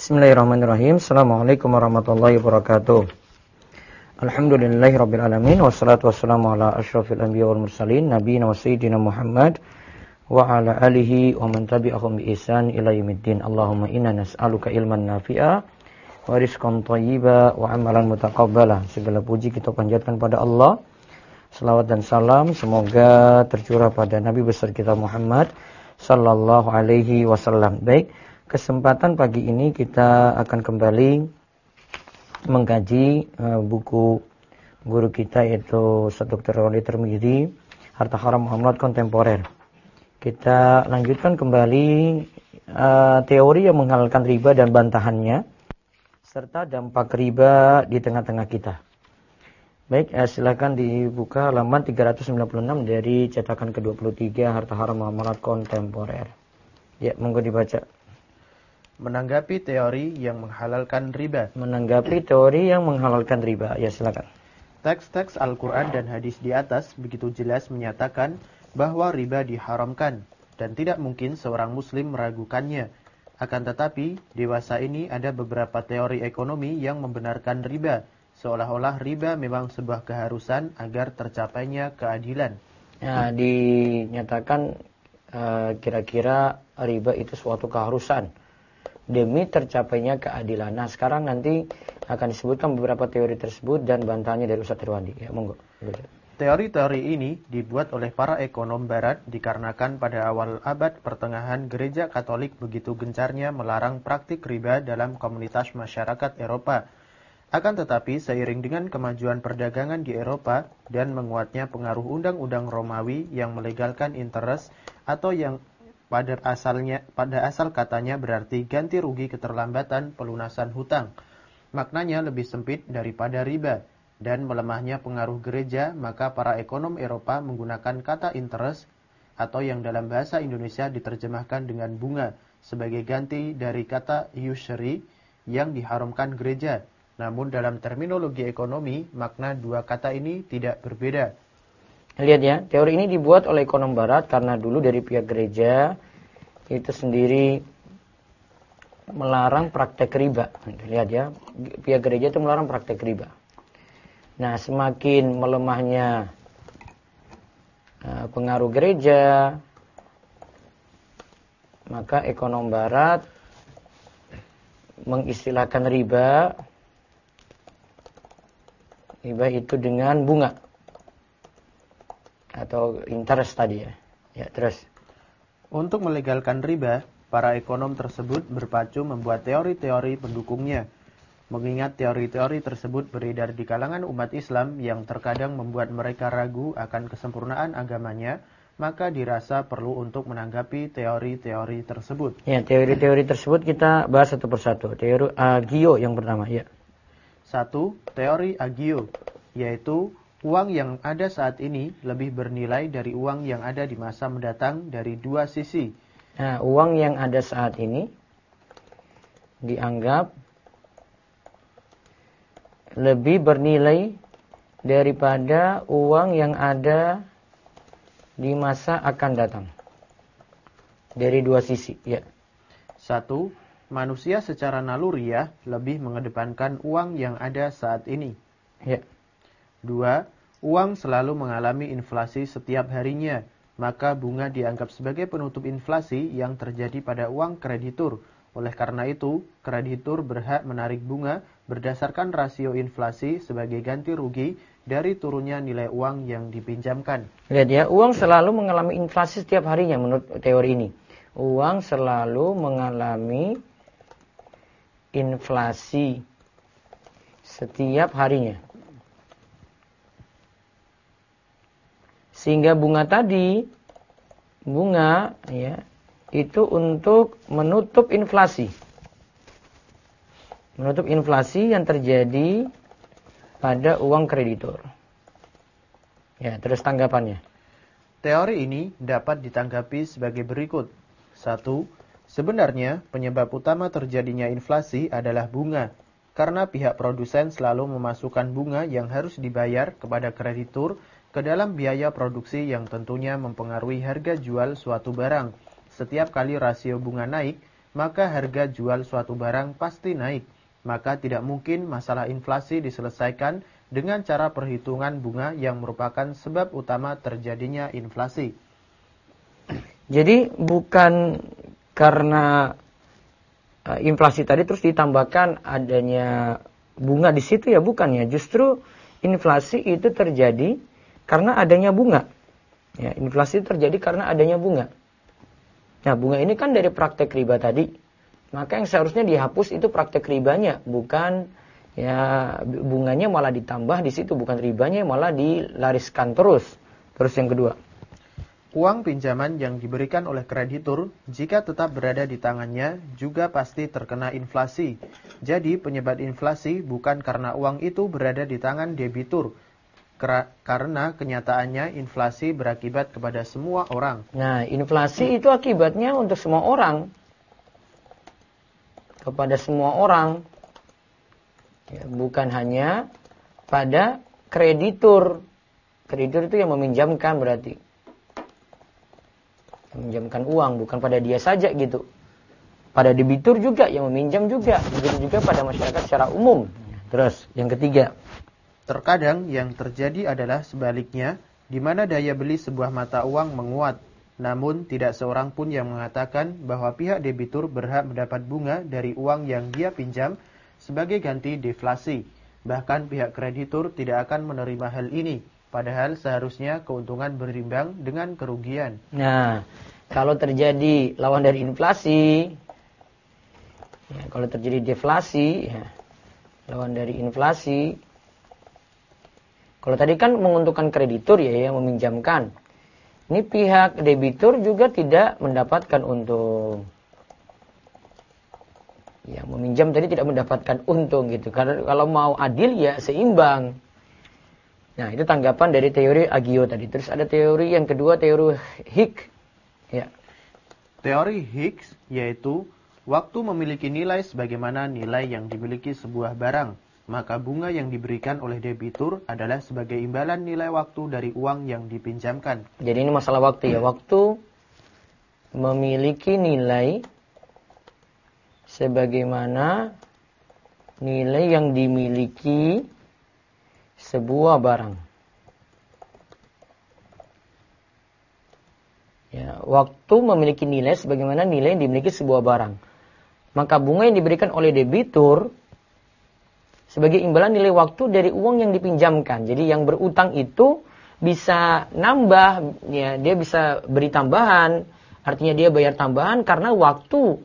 Bismillahirrahmanirrahim. Assalamualaikum warahmatullahi wabarakatuh. Alhamdulillahirabbil alamin wassalatu wassalamu ala asyrofil anbiya wal mursalin nabiyina wa sayyidina Muhammad wa ala alihi wa man tabi'ahum bi ihsan ila yaumiddin. Allahumma inna nas'aluka ilman nafi'a wa rizqan thayyiba wa amalan mutaqabbala. Segala puji kita panjatkan pada Allah. Selawat dan salam semoga tercurah pada Nabi besar kita Muhammad sallallahu alaihi wasallam. Baik, kesempatan pagi ini kita akan kembali mengkaji buku guru kita yaitu Ustaz Dr. Walid Tirmidzi, Harta Haram Muamalat Kontemporer. Kita lanjutkan kembali teori yang menghalalkan riba dan bantahannya serta dampak riba di tengah-tengah kita. Baik, silakan dibuka halaman 396 dari cetakan ke-23 Harta Haram Muamalat Kontemporer. Ya, monggo dibaca. Menanggapi teori yang menghalalkan riba. Menanggapi teori yang menghalalkan riba. Ya, silakan. Teks-teks Al-Quran dan hadis di atas begitu jelas menyatakan bahwa riba diharamkan dan tidak mungkin seorang muslim meragukannya. Akan tetapi, dewasa ini ada beberapa teori ekonomi yang membenarkan riba, seolah-olah riba memang sebuah keharusan agar tercapainya keadilan. Ya, dinyatakan kira-kira riba itu suatu keharusan demi tercapainya keadilan. Nah, sekarang nanti akan disebutkan beberapa teori tersebut dan bantahannya dari Ustaz Irwandi. Ya, monggo. Teori-teori ini dibuat oleh para ekonom barat dikarenakan pada awal abad pertengahan gereja Katolik begitu gencarnya melarang praktik riba dalam komunitas masyarakat Eropa. Akan tetapi seiring dengan kemajuan perdagangan di Eropa dan menguatnya pengaruh undang-undang Romawi yang melegalkan interest atau yang pada asal katanya berarti ganti rugi keterlambatan pelunasan hutang. Maknanya lebih sempit daripada riba. Dan melemahnya pengaruh gereja, maka para ekonom Eropa menggunakan kata interest atau yang dalam bahasa Indonesia diterjemahkan dengan bunga sebagai ganti dari kata usury yang diharamkan gereja. Namun dalam terminologi ekonomi, makna dua kata ini tidak berbeda. Lihat ya, teori ini dibuat oleh ekonom barat karena dulu dari pihak gereja itu sendiri melarang praktek riba. Lihat ya, pihak gereja itu melarang praktek riba. Nah, semakin melemahnya pengaruh gereja, maka ekonom barat mengistilahkan riba itu dengan bunga atau interest tadi ya. Ya, terus. Untuk melegalkan riba, para ekonom tersebut berpacu membuat teori-teori pendukungnya. Mengingat teori-teori tersebut beredar di kalangan umat Islam yang terkadang membuat mereka ragu akan kesempurnaan agamanya, maka dirasa perlu untuk menanggapi teori-teori tersebut. Ya, teori-teori tersebut kita bahas satu persatu. Teori Agio yang pertama, ya. 1. Teori Agio, yaitu uang yang ada saat ini lebih bernilai dari uang yang ada di masa mendatang dari dua sisi. Nah, uang yang ada saat ini dianggap lebih bernilai daripada uang yang ada di masa akan datang. Dari dua sisi, ya. 1. Manusia secara naluriah lebih mengedepankan uang yang ada saat ini. Ya. 2. Uang selalu mengalami inflasi setiap harinya, maka bunga dianggap sebagai penutup inflasi yang terjadi pada uang kreditur. Oleh karena itu, kreditur berhak menarik bunga berdasarkan rasio inflasi sebagai ganti rugi dari turunnya nilai uang yang dipinjamkan. Lihat ya, uang selalu mengalami inflasi setiap harinya menurut teori ini. Uang selalu mengalami inflasi setiap harinya. Sehingga bunga tadi, ya, itu untuk menutup inflasi. Menutup inflasi yang terjadi pada uang kreditur. Ya, terus tanggapannya. Teori ini dapat ditanggapi sebagai berikut. 1. Sebenarnya penyebab utama terjadinya inflasi adalah bunga. Karena pihak produsen selalu memasukkan bunga yang harus dibayar kepada kreditur ke dalam biaya produksi yang tentunya mempengaruhi harga jual suatu barang. Setiap kali rasio bunga naik, maka harga jual suatu barang pasti naik. Maka tidak mungkin masalah inflasi diselesaikan dengan cara perhitungan bunga yang merupakan sebab utama terjadinya inflasi. Jadi bukan karena inflasi tadi terus ditambahkan adanya bunga di situ ya, bukan ya. Justru inflasi itu terjadi karena adanya bunga. Ya, inflasi terjadi karena adanya bunga. Nah, bunga ini kan dari praktek riba tadi. Maka yang seharusnya dihapus itu praktek ribanya, bukan ya bunganya malah ditambah di situ, bukan ribanya malah dilariskan terus. Terus yang kedua, uang pinjaman yang diberikan oleh kreditur jika tetap berada di tangannya juga pasti terkena inflasi. Jadi penyebab inflasi bukan karena uang itu berada di tangan debitur, karena kenyataannya inflasi berakibat kepada semua orang. Nah, inflasi itu akibatnya untuk semua orang. Kepada semua orang. Ya, bukan hanya pada kreditur. Kreditur itu yang meminjamkan berarti. Meminjamkan uang, bukan pada dia saja gitu. Pada debitur juga yang meminjam juga. Begitu juga pada masyarakat secara umum. Terus, yang ketiga. Terkadang yang terjadi adalah sebaliknya, di mana daya beli sebuah mata uang menguat. Namun tidak seorang pun yang mengatakan bahwa pihak debitur berhak mendapat bunga dari uang yang dia pinjam sebagai ganti deflasi. Bahkan pihak kreditur tidak akan menerima hal ini, padahal seharusnya keuntungan berimbang dengan kerugian. Nah, kalau terjadi lawan dari inflasi, ya, kalau terjadi deflasi, ya, lawan dari inflasi. Kalau tadi kan menguntungkan kreditur ya yang meminjamkan. Ini pihak debitur juga tidak mendapatkan untung. Ya, meminjam tadi tidak mendapatkan untung gitu. Karena kalau mau adil ya seimbang. Nah, itu tanggapan dari teori Agio tadi. Terus ada teori yang kedua, teori Hicks. Ya. Teori Hicks yaitu waktu memiliki nilai sebagaimana nilai yang dimiliki sebuah barang. Maka bunga yang diberikan oleh debitur adalah sebagai imbalan nilai waktu dari uang yang dipinjamkan. Jadi ini masalah waktu ya. Waktu memiliki nilai sebagaimana nilai yang dimiliki sebuah barang. Ya, waktu memiliki nilai sebagaimana nilai yang dimiliki sebuah barang. Maka bunga yang diberikan oleh debitur sebagai imbalan nilai waktu dari uang yang dipinjamkan. Jadi yang berutang itu bisa nambah, ya, dia bisa beri tambahan. Artinya dia bayar tambahan karena waktu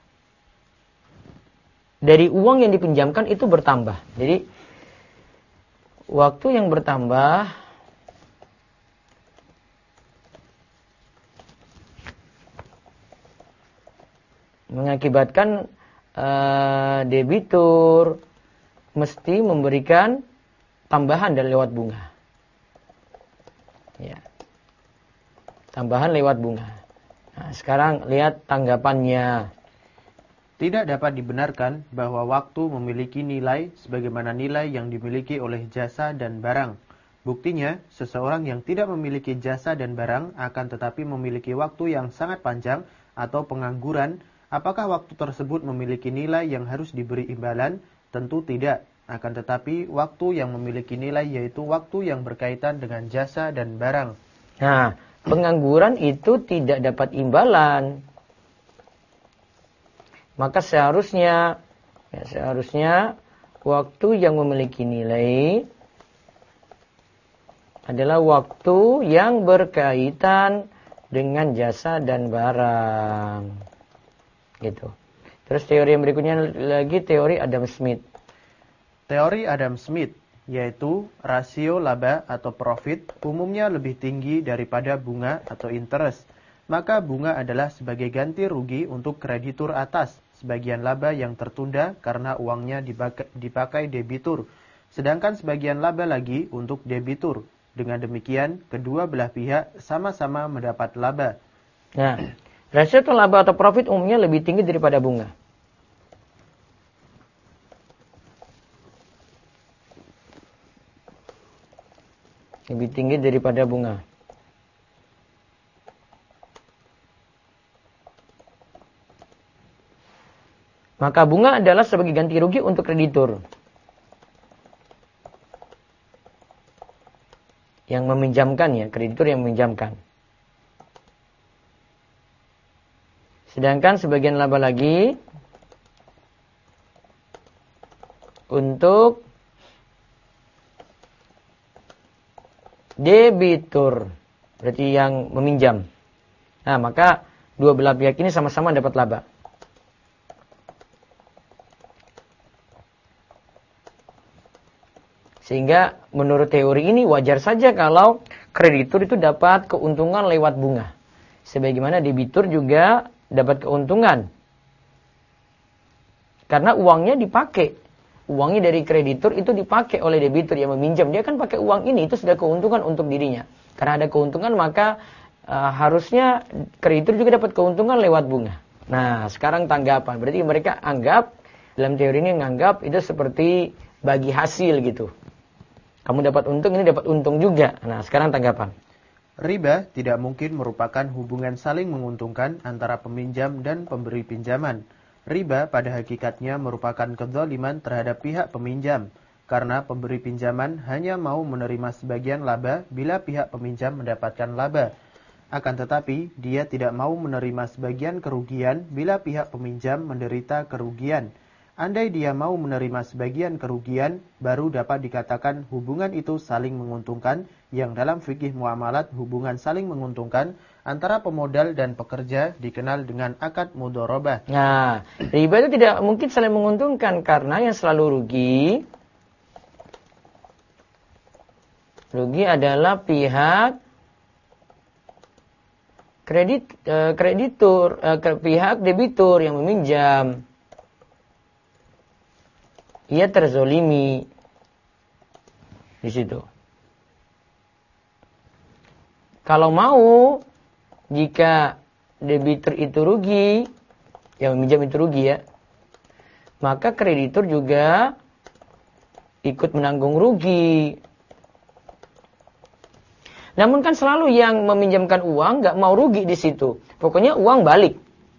dari uang yang dipinjamkan itu bertambah. Jadi waktu yang bertambah mengakibatkan debitur mesti memberikan tambahan dari lewat bunga. Ya. Tambahan lewat bunga. Nah, sekarang lihat tanggapannya. Tidak dapat dibenarkan bahwa waktu memiliki nilai sebagaimana nilai yang dimiliki oleh jasa dan barang. Buktinya, seseorang yang tidak memiliki jasa dan barang akan tetapi memiliki waktu yang sangat panjang atau pengangguran. Apakah waktu tersebut memiliki nilai yang harus diberi imbalan? Tentu tidak. Akan tetapi waktu yang memiliki nilai yaitu waktu yang berkaitan dengan jasa dan barang. Nah, pengangguran itu tidak dapat imbalan. Maka seharusnya waktu yang memiliki nilai adalah waktu yang berkaitan dengan jasa dan barang. Gitu. Terus teori yang berikutnya lagi teori Adam Smith. Teori Adam Smith yaitu rasio laba atau profit umumnya lebih tinggi daripada bunga atau interest. Maka bunga adalah sebagai ganti rugi untuk kreditur atas sebagian laba yang tertunda karena uangnya dipakai debitur. Sedangkan sebagian laba lagi untuk debitur. Dengan demikian, kedua belah pihak sama-sama mendapat laba. Nah, rasio laba atau profit umumnya lebih tinggi daripada bunga. Lebih tinggi daripada bunga. Maka bunga adalah sebagai ganti rugi untuk kreditur yang meminjamkan, ya, kreditur yang meminjamkan. Sedangkan sebagian laba lagi untuk debitur, berarti yang meminjam. Nah, maka dua belah pihak ini sama-sama dapat laba. Sehingga menurut teori ini wajar saja kalau kreditur itu dapat keuntungan lewat bunga. Sebagaimana debitur juga dapat keuntungan. Karena uangnya dipakai. Uangnya dari kreditur itu dipakai oleh debitur yang meminjam. Dia kan pakai uang ini, itu sudah keuntungan untuk dirinya. Karena ada keuntungan maka harusnya kreditur juga dapat keuntungan lewat bunga. Nah, sekarang tanggapan. Berarti mereka anggap, dalam teori ini menganggap itu seperti bagi hasil gitu. Kamu dapat untung, ini dapat untung juga. Nah, sekarang tanggapan. Riba tidak mungkin merupakan hubungan saling menguntungkan antara peminjam dan pemberi pinjaman. Riba pada hakikatnya merupakan kezaliman terhadap pihak peminjam, karena pemberi pinjaman hanya mau menerima sebagian laba bila pihak peminjam mendapatkan laba. Akan tetapi, dia tidak mau menerima sebagian kerugian bila pihak peminjam menderita kerugian. Andai dia mau menerima sebagian kerugian, baru dapat dikatakan hubungan itu saling menguntungkan, yang dalam fikih muamalat hubungan saling menguntungkan antara pemodal dan pekerja dikenal dengan akad mudharabah. Nah, riba itu tidak mungkin saling menguntungkan karena yang selalu rugi adalah pihak kreditur, pihak debitur yang meminjam. Ia terzolimi di situ. Kalau mau, jika debitur itu rugi, yang meminjam itu rugi ya, maka kreditur juga ikut menanggung rugi. Namun kan selalu yang meminjamkan uang nggak mau rugi di situ. Pokoknya uang balik.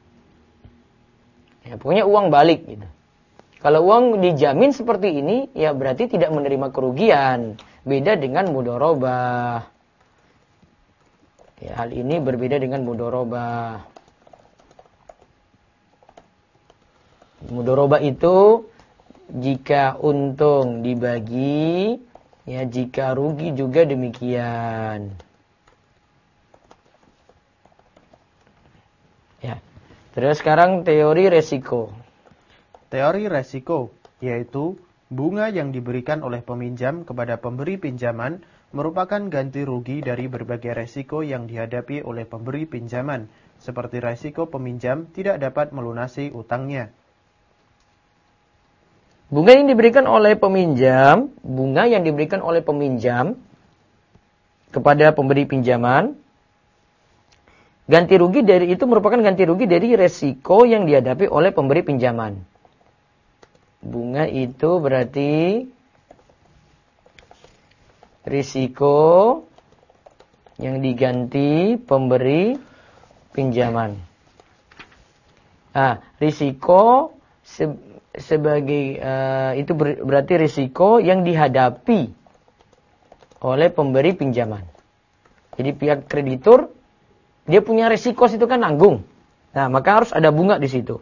Ya, pokoknya uang balik gitu. Kalau uang dijamin seperti ini, ya berarti tidak menerima kerugian. Beda dengan mudharabah. Ya, hal ini berbeda dengan mudharabah. Mudharabah itu jika untung dibagi, ya jika rugi juga demikian. Ya. Terus sekarang teori resiko. Teori resiko, yaitu bunga yang diberikan oleh peminjam kepada pemberi pinjaman merupakan ganti rugi dari berbagai resiko yang dihadapi oleh pemberi pinjaman, seperti resiko peminjam tidak dapat melunasi utangnya. Bunga yang diberikan oleh peminjam kepada pemberi pinjaman, ganti rugi dari itu merupakan ganti rugi dari resiko yang dihadapi oleh pemberi pinjaman. Bunga itu berarti risiko yang diganti pemberi pinjaman. Nah, risiko sebagai itu berarti risiko yang dihadapi oleh pemberi pinjaman. Jadi pihak kreditur dia punya risiko situ kan nanggung. Nah, maka harus ada bunga di situ.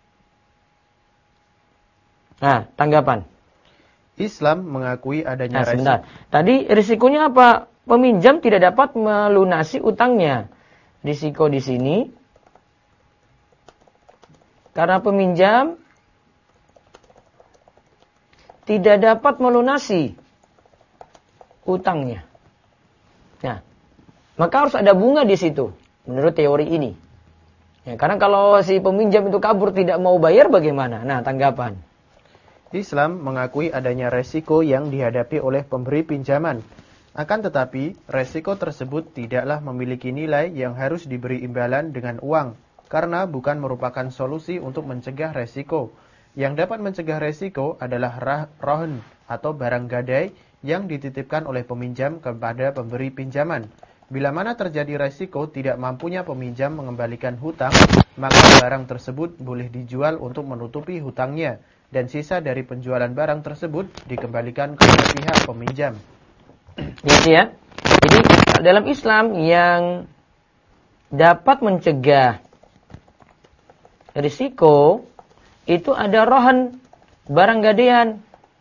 Nah, tanggapan. Islam mengakui adanya sebentar. Tadi risikonya apa? Peminjam tidak dapat melunasi utangnya. Risiko di sini karena peminjam tidak dapat melunasi utangnya. Nah, maka harus ada bunga di situ menurut teori ini. Ya, karena kalau si peminjam itu kabur tidak mau bayar bagaimana? Nah, tanggapan. Islam mengakui adanya resiko yang dihadapi oleh pemberi pinjaman. Akan tetapi, resiko tersebut tidaklah memiliki nilai yang harus diberi imbalan dengan uang, karena bukan merupakan solusi untuk mencegah resiko. Yang dapat mencegah resiko adalah rohn atau barang gadai yang dititipkan oleh peminjam kepada pemberi pinjaman. Bila mana terjadi resiko tidak mampunya peminjam mengembalikan hutang, maka barang tersebut boleh dijual untuk menutupi hutangnya, dan sisa dari penjualan barang tersebut dikembalikan kepada pihak peminjam. Ya. Jadi dalam Islam yang dapat mencegah risiko itu ada rohan, barang gadaian.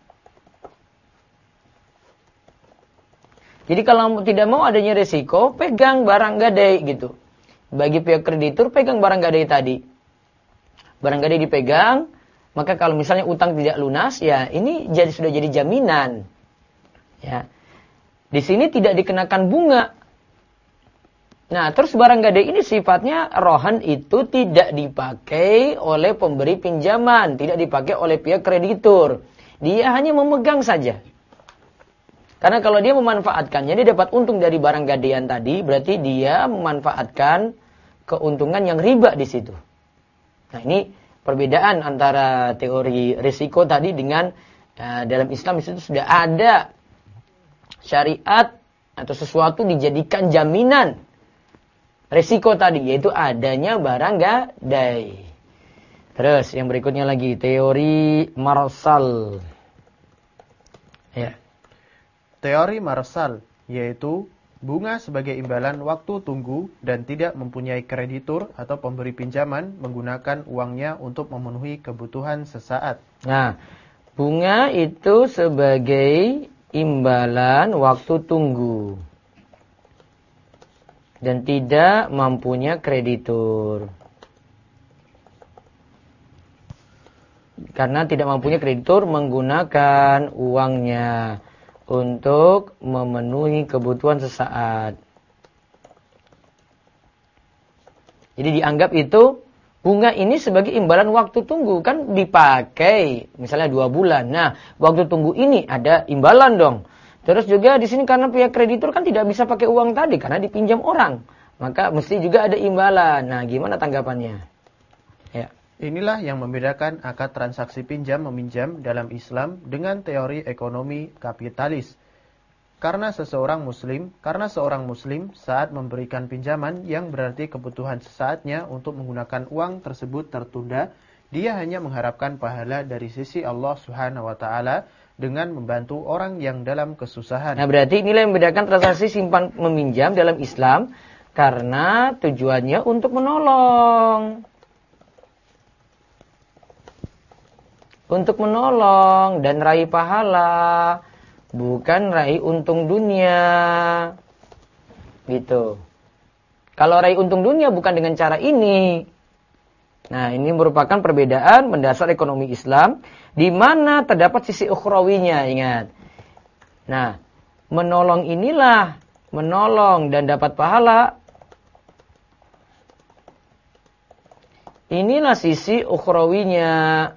Jadi kalau tidak mau adanya risiko, pegang barang gadai gitu. Bagi pihak kreditur, pegang barang gadai tadi. Barang gadai dipegang, maka kalau misalnya utang tidak lunas, ya ini sudah jadi jaminan. Ya. Di sini tidak dikenakan bunga. Nah, terus barang gadai ini sifatnya rohan itu tidak dipakai oleh pemberi pinjaman, tidak dipakai oleh pihak kreditur. Dia hanya memegang saja. Karena kalau dia memanfaatkannya, dia dapat untung dari barang gadaian tadi, berarti dia memanfaatkan keuntungan yang riba di situ. Nah, ini perbedaan antara teori risiko tadi dengan dalam Islam itu sudah ada syariat atau sesuatu dijadikan jaminan risiko tadi, yaitu adanya barang gadai. Terus yang berikutnya lagi teori Marsal. Ya. Teori Marsal, yaitu bunga sebagai imbalan waktu tunggu dan tidak mempunyai kreditur atau pemberi pinjaman menggunakan uangnya untuk memenuhi kebutuhan sesaat. Nah, bunga itu sebagai imbalan waktu tunggu dan tidak mempunyai kreditur. Karena tidak mempunyai kreditur menggunakan uangnya untuk memenuhi kebutuhan sesaat. Jadi dianggap itu bunga ini sebagai imbalan waktu tunggu, kan dipakai misalnya 2 bulan. Nah, waktu tunggu ini ada imbalan dong. Terus juga di sini karena pihak kreditur kan tidak bisa pakai uang tadi karena dipinjam orang, maka mesti juga ada imbalan. Nah, gimana tanggapannya? Ya. Inilah yang membedakan akad transaksi pinjam-meminjam dalam Islam dengan teori ekonomi kapitalis. Karena seorang muslim saat memberikan pinjaman yang berarti kebutuhan sesaatnya untuk menggunakan uang tersebut tertunda, dia hanya mengharapkan pahala dari sisi Allah Subhanahu wa taala dengan membantu orang yang dalam kesusahan. Nah, berarti inilah yang membedakan transaksi simpan meminjam dalam Islam karena tujuannya untuk menolong. Untuk menolong dan raih pahala, bukan raih untung dunia. Gitu. Kalau raih untung dunia bukan dengan cara ini. Nah, ini merupakan perbedaan mendasar ekonomi Islam di mana terdapat sisi ukhrawinya, ingat. Nah, menolong inilah, menolong dan dapat pahala. Inilah sisi ukhrawinya.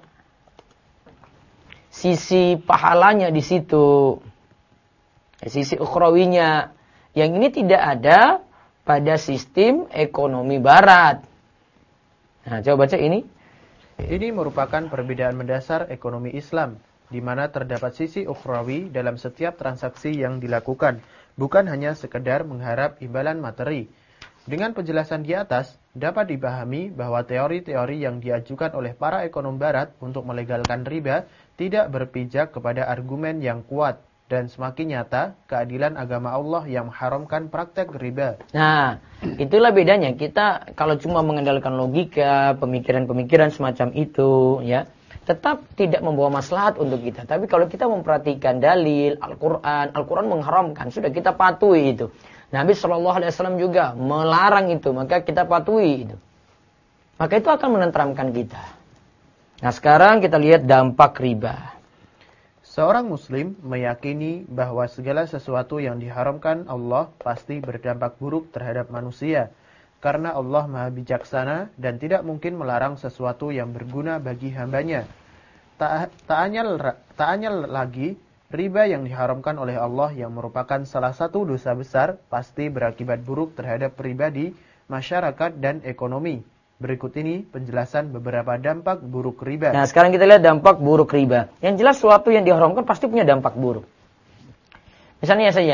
Sisi pahalanya di situ. Sisi ukhrawinya. Yang ini tidak ada pada sistem ekonomi barat. Nah, coba baca ini. Ini merupakan perbedaan mendasar ekonomi Islam, di mana terdapat sisi ukhrawi dalam setiap transaksi yang dilakukan, bukan hanya sekedar mengharap imbalan materi. Dengan penjelasan di atas, dapat dipahami bahwa teori-teori yang diajukan oleh para ekonom barat untuk melegalkan riba tidak berpijak kepada argumen yang kuat, dan semakin nyata keadilan agama Allah yang mengharamkan praktek riba. Nah, itulah bedanya. Kita kalau cuma mengandalkan logika, pemikiran-pemikiran semacam itu, ya, tetap tidak membawa maslahat untuk kita. Tapi kalau kita memperhatikan dalil Al-Quran mengharamkan, sudah kita patuhi itu. Nabi SAW juga melarang itu, maka kita patuhi itu. Maka itu akan menenteramkan kita. Nah, sekarang kita lihat dampak riba. Seorang muslim meyakini bahwa segala sesuatu yang diharamkan Allah pasti berdampak buruk terhadap manusia. Karena Allah Maha Bijaksana dan tidak mungkin melarang sesuatu yang berguna bagi hambanya. Tak anyal lagi, riba yang diharamkan oleh Allah yang merupakan salah satu dosa besar pasti berakibat buruk terhadap pribadi, masyarakat, dan ekonomi. Berikut ini penjelasan beberapa dampak buruk riba. Nah, sekarang kita lihat dampak buruk riba. Yang jelas sesuatu yang diharamkan pasti punya dampak buruk. Misalnya saja,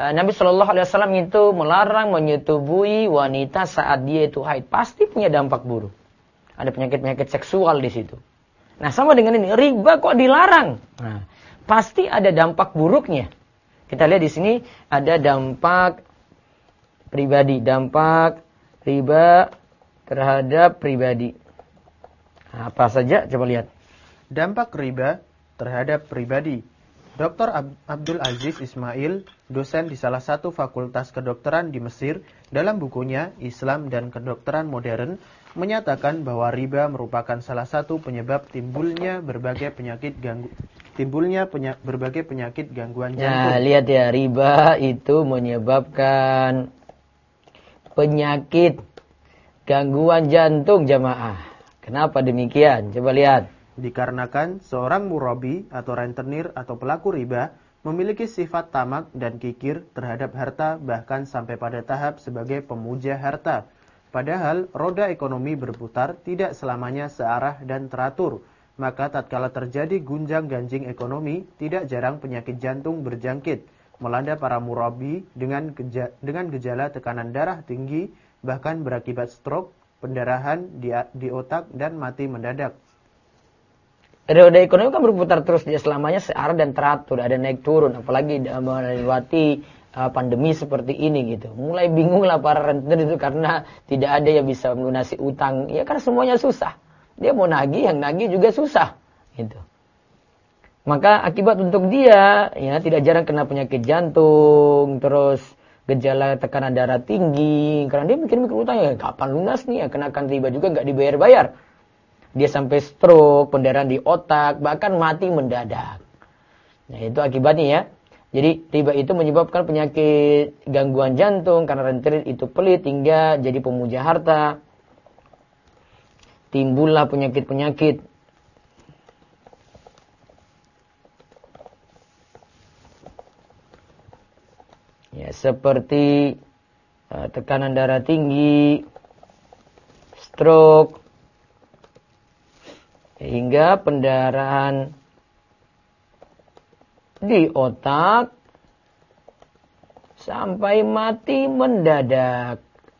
Nabi Shallallahu Alaihi Wasallam itu melarang menyetubui wanita saat dia itu haid. Pasti punya dampak buruk. Ada penyakit-penyakit seksual di situ. Nah, sama dengan ini, riba kok dilarang? Nah, pasti ada dampak buruknya. Kita lihat di sini ada dampak pribadi, dampak riba terhadap pribadi. Nah, apa saja? Coba lihat. Dampak riba terhadap pribadi. Dr. Abdul Aziz Ismail, dosen di salah satu fakultas kedokteran di Mesir, dalam bukunya Islam dan Kedokteran Modern, menyatakan bahwa riba merupakan salah satu penyebab timbulnya berbagai penyakit gangguan jantung. Nah, lihat ya, riba itu menyebabkan penyakit gangguan jantung jamaah. Kenapa demikian? Coba lihat. Dikarenakan seorang murabi atau rentenir atau pelaku riba memiliki sifat tamak dan kikir terhadap harta, bahkan sampai pada tahap sebagai pemuja harta. Padahal roda ekonomi berputar tidak selamanya searah dan teratur. Maka tatkala terjadi gunjang-ganjing ekonomi, tidak jarang penyakit jantung berjangkit, melanda para murabi dengan gejala tekanan darah tinggi, bahkan berakibat stroke, pendarahan di otak, dan mati mendadak. Roda ekonomi kan berputar terus, dia selamanya searah dan teratur, ada naik turun, apalagi melewati pandemi seperti ini gitu. Mulai bingung lah para rentenir itu karena tidak ada yang bisa melunasi utang, ya karena semuanya susah. Dia mau nagih, yang nagih juga susah gitu. Maka akibat untuk dia ya tidak jarang kena penyakit jantung, terus gejala tekanan darah tinggi, karena dia mikir-mikir utang, ya kapan lunas nih, ya kenakan riba juga nggak dibayar-bayar. Dia sampai stroke, pendarahan di otak, bahkan mati mendadak. Nah, itu akibatnya ya. Jadi riba itu menyebabkan penyakit gangguan jantung karena rentenir itu pelit hingga jadi pemuja harta. Timbullah penyakit-penyakit. Ya, seperti tekanan darah tinggi, stroke, hingga pendarahan di otak sampai mati mendadak.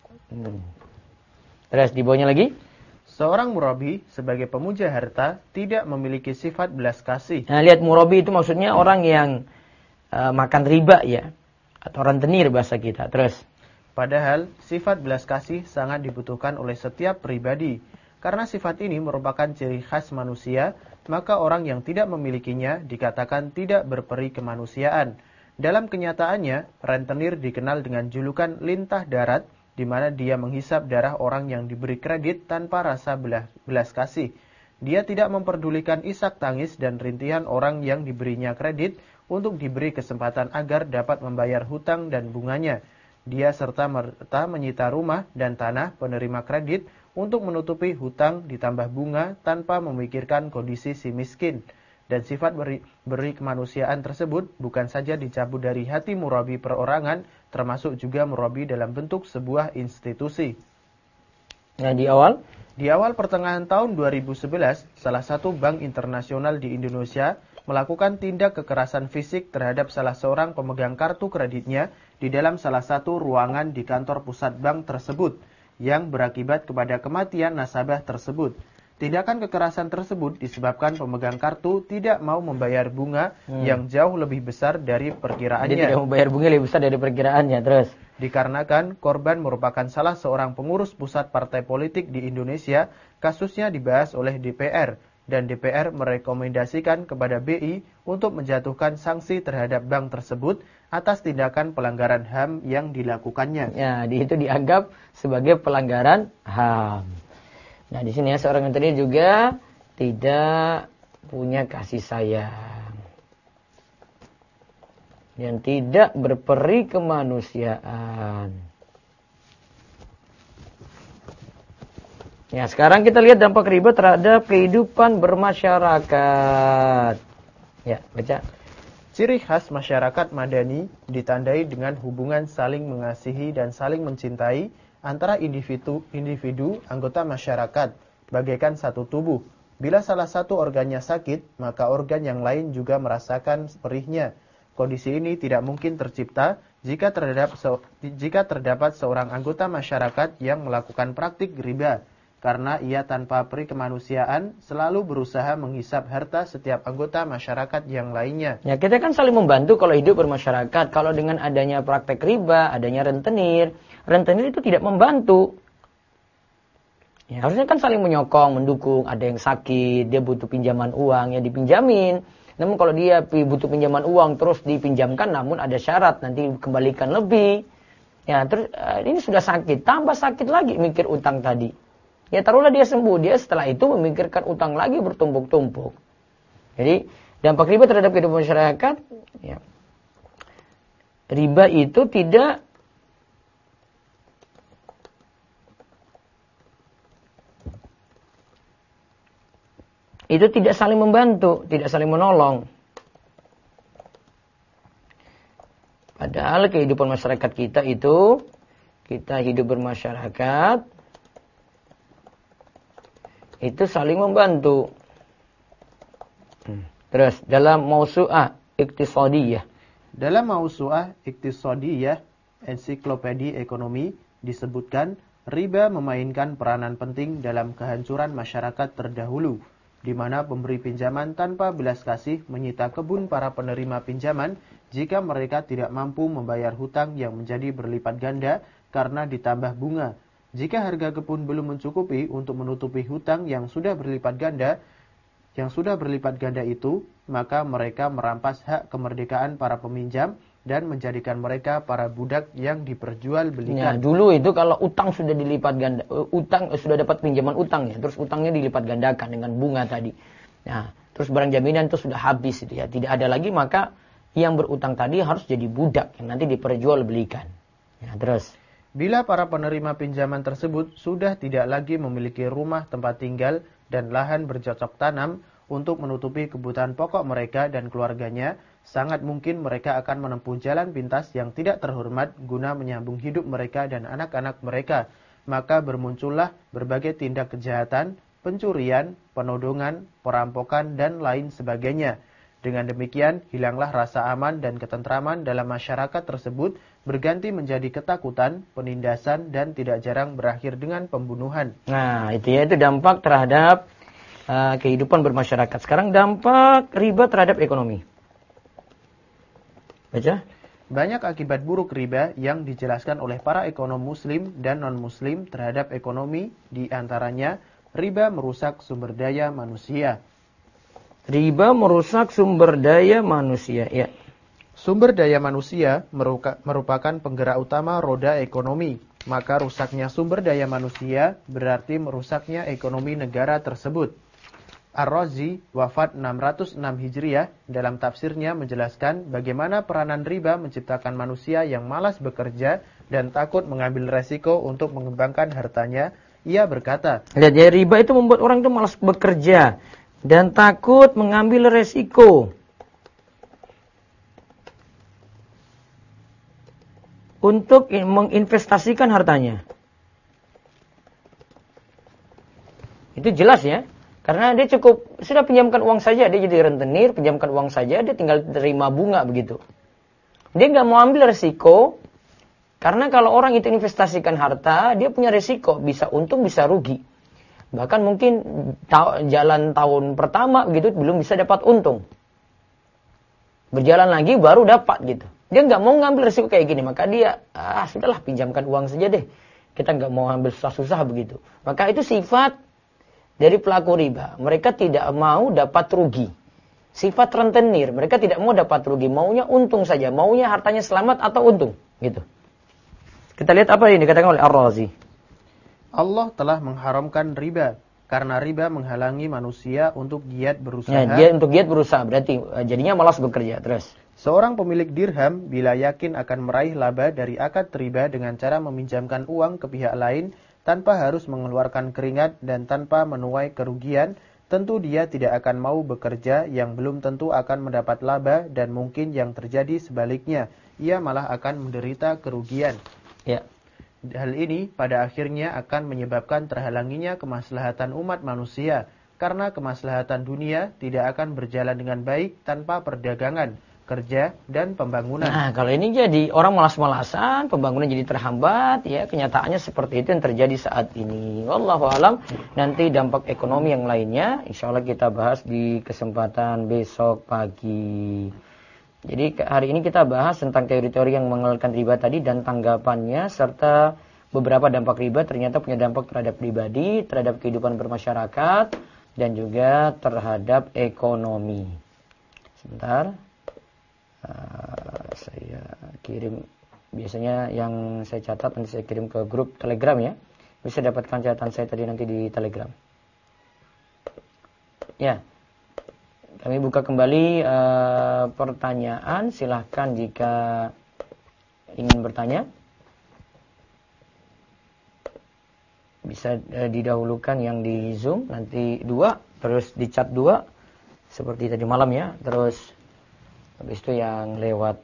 Terus di bawahnya lagi. Seorang murabi sebagai pemuja harta tidak memiliki sifat belas kasih. Nah, lihat murabi itu maksudnya orang yang makan riba ya, atau rentenir bahasa kita. Terus. Padahal sifat belas kasih sangat dibutuhkan oleh setiap pribadi. Karena sifat ini merupakan ciri khas manusia, maka orang yang tidak memilikinya dikatakan tidak berperi kemanusiaan. Dalam kenyataannya, rentenir dikenal dengan julukan lintah darat, di mana dia menghisap darah orang yang diberi kredit tanpa rasa belas kasih. Dia tidak memperdulikan isak tangis dan rintihan orang yang diberinya kredit untuk diberi kesempatan agar dapat membayar hutang dan bunganya. Dia serta-merta menyita rumah dan tanah penerima kredit untuk menutupi hutang ditambah bunga tanpa memikirkan kondisi si miskin. Dan sifat beri kemanusiaan tersebut bukan saja dicabut dari hati murabi perorangan, termasuk juga murabi dalam bentuk sebuah institusi. Nah, di awal pertengahan tahun 2011, salah satu bank internasional di Indonesia melakukan tindak kekerasan fisik terhadap salah seorang pemegang kartu kreditnya di dalam salah satu ruangan di kantor pusat bank tersebut, yang berakibat kepada kematian nasabah tersebut. Tindakan kekerasan tersebut disebabkan pemegang kartu tidak mau membayar bunga yang jauh lebih besar dari perkiraannya. Dia tidak membayar bunga lebih besar dari perkiraannya, terus. Dikarenakan korban merupakan salah seorang pengurus pusat partai politik di Indonesia, kasusnya dibahas oleh DPR. Dan DPR merekomendasikan kepada BI untuk menjatuhkan sanksi terhadap bank tersebut atas tindakan pelanggaran HAM yang dilakukannya. Ya, itu dianggap sebagai pelanggaran HAM. Nah, di sini ya, seorang rentenir juga tidak punya kasih sayang dan tidak berperi kemanusiaan. Ya, sekarang kita lihat dampak riba terhadap kehidupan bermasyarakat. Ya, baca. Ciri khas masyarakat madani ditandai dengan hubungan saling mengasihi dan saling mencintai antara individu anggota masyarakat, bagaikan satu tubuh. Bila salah satu organnya sakit, maka organ yang lain juga merasakan perihnya. Kondisi ini tidak mungkin tercipta jika terdapat seorang anggota masyarakat yang melakukan praktik riba, karena ia tanpa peri kemanusiaan selalu berusaha menghisap harta setiap anggota masyarakat yang lainnya. Ya, kita kan saling membantu kalau hidup bermasyarakat. Kalau dengan adanya praktek riba, adanya rentenir itu tidak membantu. Ya, harusnya kan saling menyokong, mendukung. Ada yang sakit, dia butuh pinjaman uang, ya dipinjamin. Namun kalau dia butuh pinjaman uang terus dipinjamkan, namun ada syarat, nanti kembalikan lebih. Ya, terus ini sudah sakit, tambah sakit lagi mikir utang tadi. Ya taruhlah dia sembuh, dia setelah itu memikirkan utang lagi bertumpuk-tumpuk. Jadi dampak riba terhadap kehidupan masyarakat, ya, riba itu tidak saling membantu, tidak saling menolong. Padahal kehidupan masyarakat kita itu, kita hidup bermasyarakat, itu saling membantu. Terus dalam mausu'ah iktisadiyah. Dalam mausu'ah iktisadiyah, ensiklopedia ekonomi, disebutkan riba memainkan peranan penting dalam kehancuran masyarakat terdahulu, di mana pemberi pinjaman tanpa belas kasih menyita kebun para penerima pinjaman jika mereka tidak mampu membayar hutang yang menjadi berlipat ganda karena ditambah bunga. Jika harga kebun belum mencukupi untuk menutupi hutang yang sudah berlipat ganda itu, maka mereka merampas hak kemerdekaan para peminjam dan menjadikan mereka para budak yang diperjualbelikan. Nah, dulu itu kalau utang sudah dilipat ganda, sudah dapat pinjaman utang ya, terus utangnya dilipat gandakan dengan bunga tadi. Nah, terus barang jaminan itu sudah habis itu ya, tidak ada lagi, maka yang berutang tadi harus jadi budak yang nanti diperjualbelikan. Ya, terus bila para penerima pinjaman tersebut sudah tidak lagi memiliki rumah tempat tinggal dan lahan bercocok tanam untuk menutupi kebutuhan pokok mereka dan keluarganya, sangat mungkin mereka akan menempuh jalan pintas yang tidak terhormat guna menyambung hidup mereka dan anak-anak mereka. Maka bermuncullah berbagai tindak kejahatan, pencurian, penodongan, perampokan, dan lain sebagainya. Dengan demikian, hilanglah rasa aman dan ketentraman dalam masyarakat tersebut, berganti menjadi ketakutan, penindasan, dan tidak jarang berakhir dengan pembunuhan. Nah, itu dampak terhadap kehidupan bermasyarakat. Sekarang dampak riba terhadap ekonomi. Baca. Banyak akibat buruk riba yang dijelaskan oleh para ekonom muslim dan non-muslim terhadap ekonomi, di antaranya riba merusak sumber daya manusia. Riba merusak sumber daya manusia, ya. Sumber daya manusia merupakan penggerak utama roda ekonomi. Maka rusaknya sumber daya manusia berarti merusaknya ekonomi negara tersebut. Ar-Razi, wafat 606 Hijriah, dalam tafsirnya menjelaskan bagaimana peranan riba menciptakan manusia yang malas bekerja dan takut mengambil resiko untuk mengembangkan hartanya. Ia berkata, lihat ya, riba itu membuat orang itu malas bekerja dan takut mengambil resiko untuk menginvestasikan hartanya. Itu jelas ya. Karena dia cukup, sudah pinjamkan uang saja, dia jadi rentenir, pinjamkan uang saja, dia tinggal terima bunga begitu. Dia nggak mau ambil resiko, karena kalau orang itu investasikan harta, dia punya resiko, bisa untung, bisa rugi. Bahkan mungkin jalan tahun pertama begitu belum bisa dapat untung. Berjalan lagi baru dapat gitu. Dia nggak mau ngambil resiko kayak gini, maka dia, sudahlah pinjamkan uang saja deh. Kita nggak mau ambil susah-susah begitu. Maka itu sifat dari pelaku riba. Mereka tidak mau dapat rugi. Sifat rentenir, mereka tidak mau dapat rugi. Maunya untung saja. Maunya hartanya selamat atau untung. Gitu. Kita lihat apa yang dikatakan oleh Ar-Razi. Allah telah mengharamkan riba. Karena riba menghalangi manusia untuk giat berusaha. Ya, untuk giat berusaha. Berarti jadinya malas bekerja. Terus. Seorang pemilik dirham bila yakin akan meraih laba dari akad riba dengan cara meminjamkan uang ke pihak lain, tanpa harus mengeluarkan keringat dan tanpa menuai kerugian, tentu dia tidak akan mau bekerja yang belum tentu akan mendapat laba dan mungkin yang terjadi sebaliknya, ia malah akan menderita kerugian. Ya. Hal ini pada akhirnya akan menyebabkan terhalanginya kemaslahatan umat manusia, karena kemaslahatan dunia tidak akan berjalan dengan baik tanpa perdagangan. kerja, dan pembangunan. Nah, kalau ini jadi orang malas-malasan, pembangunan jadi terhambat, ya kenyataannya seperti itu yang terjadi saat ini. Wallahu alam, nanti dampak ekonomi yang lainnya, insya Allah kita bahas di kesempatan besok pagi. Jadi hari ini kita bahas tentang teori-teori yang mengenalkan riba tadi dan tanggapannya, serta beberapa dampak riba ternyata punya dampak terhadap pribadi, terhadap kehidupan bermasyarakat, dan juga terhadap ekonomi. Sebentar. Saya kirim, biasanya yang saya catat nanti saya kirim ke grup Telegram ya. Bisa dapatkan catatan saya tadi nanti di Telegram. Ya, kami buka kembali pertanyaan. Silahkan jika ingin bertanya. Bisa didahulukan yang di Zoom, nanti 2, terus di chat 2, seperti tadi malam ya. Terus habis itu yang lewat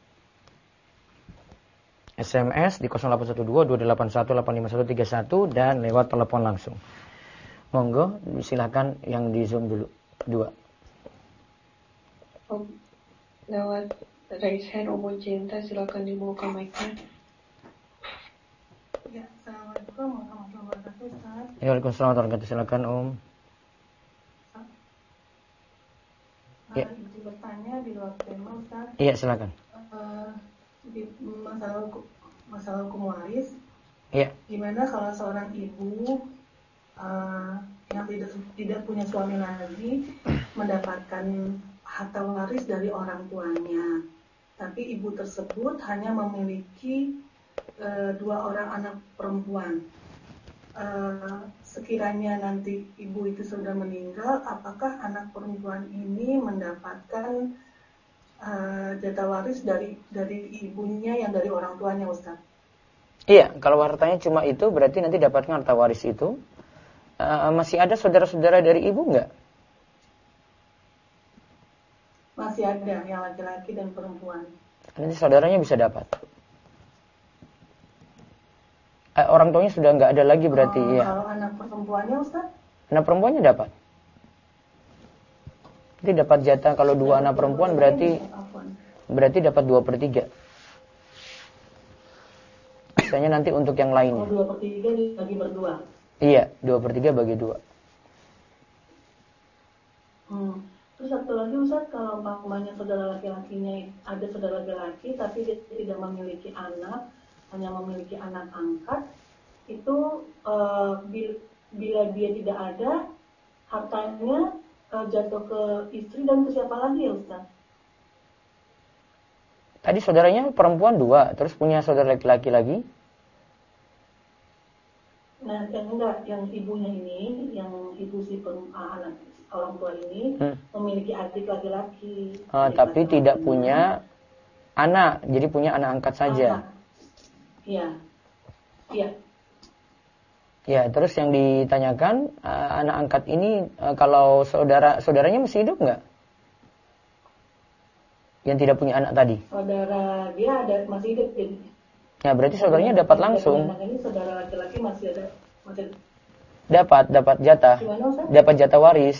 SMS di 0812-28185131 dan lewat telepon langsung. Monggo, silakan yang di Zoom dulu. 2. Lewat raise hand Umum Cinta, silakan dibuka mic-nya. Ya, Assalamualaikum warahmatullahi wabarakatuh, Ustaz. Waalaikumsalam warahmatullahi wabarakatuh. Silakan Ya. Izin bertanya di luar tema, Ustaz. Iya, silakan. Di masalah hukum waris. Iya. Gimana kalau seorang ibu yang tidak punya suami lagi mendapatkan harta waris dari orang tuanya, tapi ibu tersebut hanya memiliki 2 orang anak perempuan. Sekiranya nanti ibu itu sudah meninggal, apakah anak perempuan ini mendapatkan jatah waris dari ibunya yang dari orang tuanya, Ustaz? Iya, kalau hartanya cuma itu berarti nanti dapatkan harta waris itu. Masih ada saudara-saudara dari ibu enggak? Masih ada yang laki-laki dan perempuan. Nanti saudaranya bisa dapat. Orang tuanya sudah nggak ada lagi berarti ya. Kalau anak perempuannya, Ustaz? Anak perempuannya dapat. Nanti dapat jatah kalau 2 anak perempuan berarti dapat 2/3. Misalnya nanti untuk yang lainnya. 2/3 dibagi berdua. Iya, 2/3 bagi 2. Terus satu lagi, Ustaz, kalau umpamanya saudara laki-lakinya ada saudara laki-laki tapi dia tidak memiliki anak, hanya memiliki anak angkat, itu bila dia tidak ada, hartanya jatuh ke istri dan ke siapa lagi ya, Ustaz? Tadi saudaranya perempuan 2, terus punya saudara laki-laki lagi? Nah, yang ibunya ini, yang ibu anak orang tua ini memiliki adik laki-laki. Tapi tidak punya anak, jadi punya anak angkat saja. Iya. Iya. Ya, terus yang ditanyakan anak angkat ini kalau saudaranya masih hidup nggak? Yang tidak punya anak tadi? Saudara dia masih hidup jadi. Ya, berarti saudaranya dapat langsung. Anak ini saudara laki-laki masih ada. Dapat jatah. Gimana, Ustaz? Dapat jatah waris.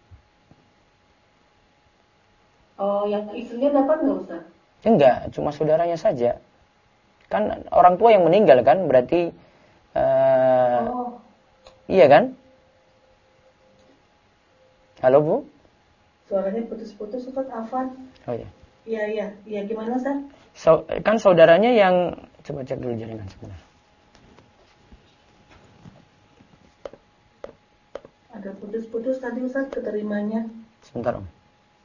Oh, yang istrinya dapat nggak, Ustaz? Enggak, cuma saudaranya saja. Kan orang tua yang meninggal kan, berarti iya kan? Halo Bu? Suaranya putus-putus, Ustaz. Afwan. Oh iya. Iya, gimana, Ustaz? Kan saudaranya yang coba cek dulu jaringan sebentar. Ada putus-putus tadi, Ustaz, keterimanya. Sebentar, Om.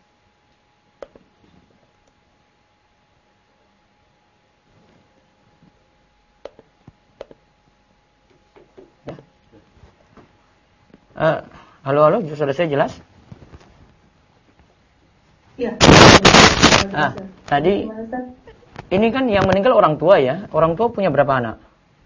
Halo, sudah saya jelas? Iya. Tadi ini kan yang meninggal orang tua ya. Orang tua punya berapa anak?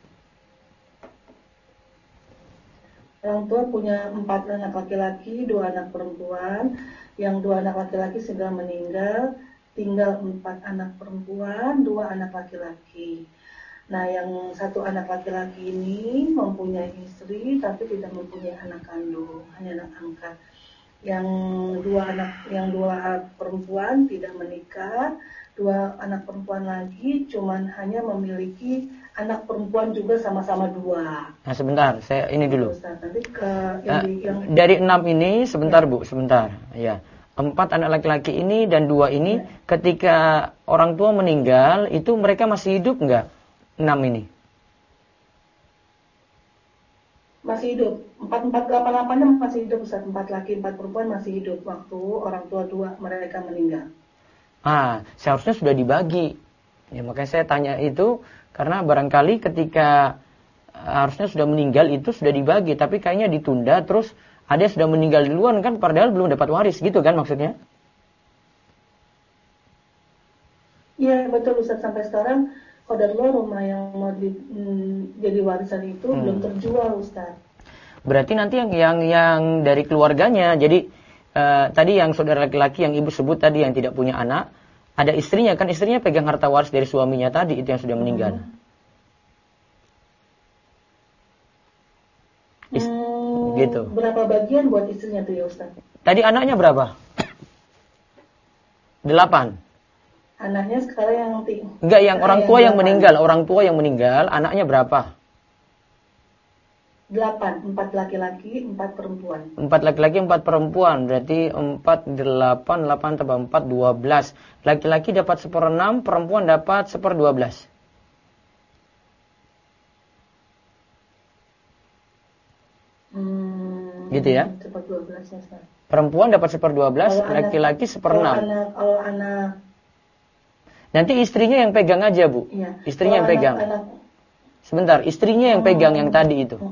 Orang tua punya 4 anak laki-laki, 2 anak perempuan. Yang 2 anak laki-laki sudah meninggal, tinggal 4 anak perempuan, 2 anak laki-laki. Nah, yang 1 anak laki-laki ini mempunyai istri tapi tidak mempunyai anak kandung, hanya anak angkat. yang dua perempuan tidak menikah, 2 anak perempuan lagi cuman hanya memiliki anak perempuan juga sama-sama 2. Nah, sebentar, saya ini dulu. Ustaz, nanti ke Dari 6 ini, sebentar Bu, sebentar. Ya, 4 anak laki-laki ini dan 2 ini, ketika orang tua meninggal, itu mereka masih hidup nggak? 6 ini? Masih hidup. 4 masih hidup, Ustaz. 4 laki, 4 perempuan masih hidup waktu orang tua 2 mereka meninggal. Seharusnya sudah dibagi. Ya, makanya saya tanya itu karena barangkali ketika harusnya sudah meninggal itu sudah dibagi, tapi kayaknya ditunda, terus ada yang sudah meninggal duluan kan, padahal belum dapat waris, gitu kan maksudnya? Iya, betul Ustaz. Sampai sekarang qadarullah rumah yang mau jadi warisan itu belum terjual, Ustaz. Berarti nanti yang dari keluarganya, jadi tadi yang saudara laki-laki yang ibu sebut tadi yang tidak punya anak, ada istrinya kan, istrinya pegang harta waris dari suaminya tadi itu yang sudah meninggal. Gitu. Berapa bagian buat istrinya tuh ya Ustaz? Tadi anaknya berapa? 8. Anaknya sekarang yang enggak, yang orang tua yang meninggal, anaknya berapa? 8, 4 laki-laki, 4 perempuan. 4 laki-laki, 4 perempuan. Berarti 4, 8 tambah 4, 12. Laki-laki dapat 1/6, perempuan dapat 1/12. Gitu ya? 1/12 ya, Ustaz. Perempuan dapat 1/12, laki-laki 1/6. Kalau anak nanti istrinya yang pegang aja, Bu. Iya. Istrinya yang pegang. Sebentar, istrinya yang pegang yang tadi itu.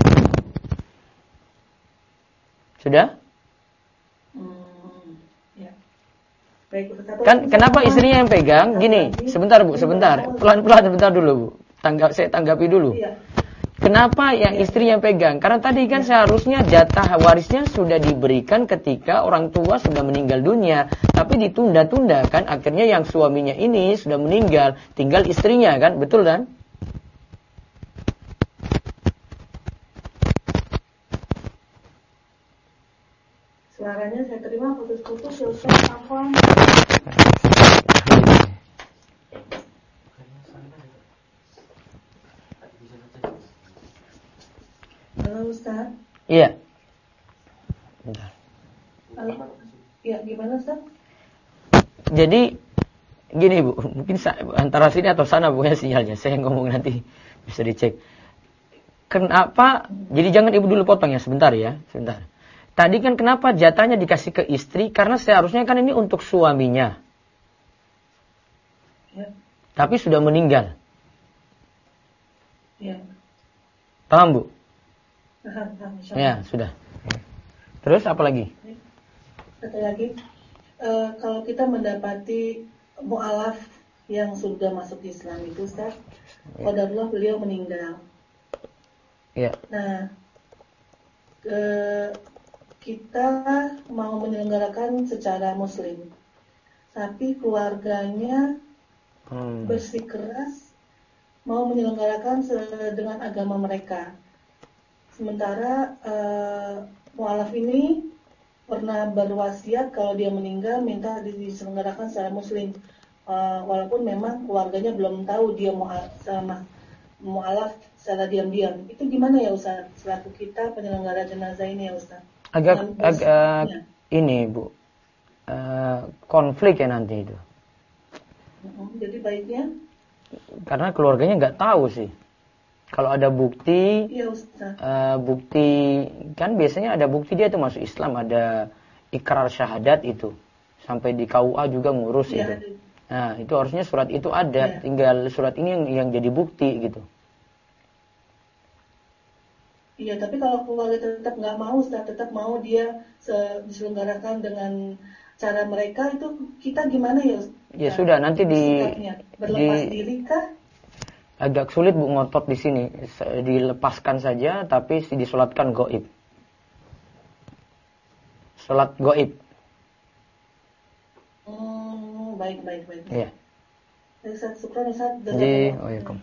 Sudah? Ya. Baik, kan kenapa istrinya yang pegang? Gini, sebentar Bu, sebentar. Pelan-pelan sebentar dulu, Bu. Saya tanggapi dulu. Iya. Kenapa yang istrinya yang pegang? Karena tadi kan seharusnya jatah warisnya sudah diberikan ketika orang tua sudah meninggal dunia. Tapi ditunda-tunda kan, akhirnya yang suaminya ini sudah meninggal, tinggal istrinya kan, betul kan? Suaranya saya terima putus-putus ya Ustaz, afwan. Halo Ustaz. Iya. Bentar. Halo. Ya, gimana Ustaz? Jadi gini Bu, mungkin antara sini atau sana Bu ya sinyalnya. Saya ngomong nanti bisa dicek. Kenapa? Jadi jangan Ibu dulu potong ya, sebentar ya, sebentar. Tadi kan kenapa jatahnya dikasih ke istri? Karena seharusnya kan ini untuk suaminya. Ya. Tapi sudah meninggal. Ya. Paham Bu? Paham. Ya, sudah. Terus apa lagi? Satu lagi, kalau kita mendapati mu'alaf yang sudah masuk Islam itu Ustaz, qadarullah beliau meninggal. Ya. Nah, kita mau menyelenggarakan secara muslim, tapi keluarganya bersikeras mau menyelenggarakan dengan agama mereka. Sementara mu'alaf ini pernah berwasiat kalau dia meninggal minta diselenggarakan secara muslim, walaupun memang keluarganya belum tahu dia mu'alaf secara diam-diam. Itu gimana ya Ustaz, selaku kita penyelenggara jenazah ini ya Ustaz? Agak ini Bu, konflik ya nanti itu. Jadi baiknya? Karena keluarganya nggak tahu sih. Kalau ada bukti, iya, Ustaz. Bukti kan biasanya ada bukti dia itu masuk Islam, ada ikrar syahadat itu, sampai di KUA juga ngurus ya, itu. Nah itu harusnya surat itu ada, tinggal surat ini yang jadi bukti gitu. Iya, tapi kalau keluarga tetap nggak mau, Ustaz, tetap mau dia diselenggarakan dengan cara mereka, itu kita gimana ya Ustaz? Ya sudah, nanti berlepas diri kah? Agak sulit Bu ngotot di sini, dilepaskan saja tapi disolatkan gaib. Salat gaib. Baik. Iya. Ustaz, syukran Ustaz. Waalaikumsalam.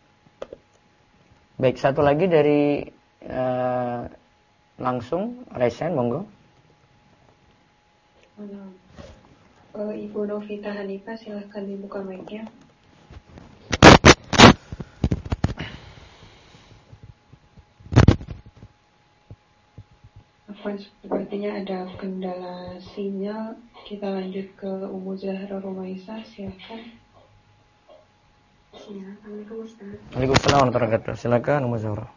Baik, satu lagi dari langsung Resen, monggo. Ibu Novita Hanifah, silahkan dibuka mic-nya. Sepertinya ada kendala sinyal. Kita lanjut ke Ummu Zahra Rumaisa, silahkan. Assalamualaikum Ustaz. Waalaikumsalam warahmatullahi wabarakatuh. Silakan Ummu Zahra.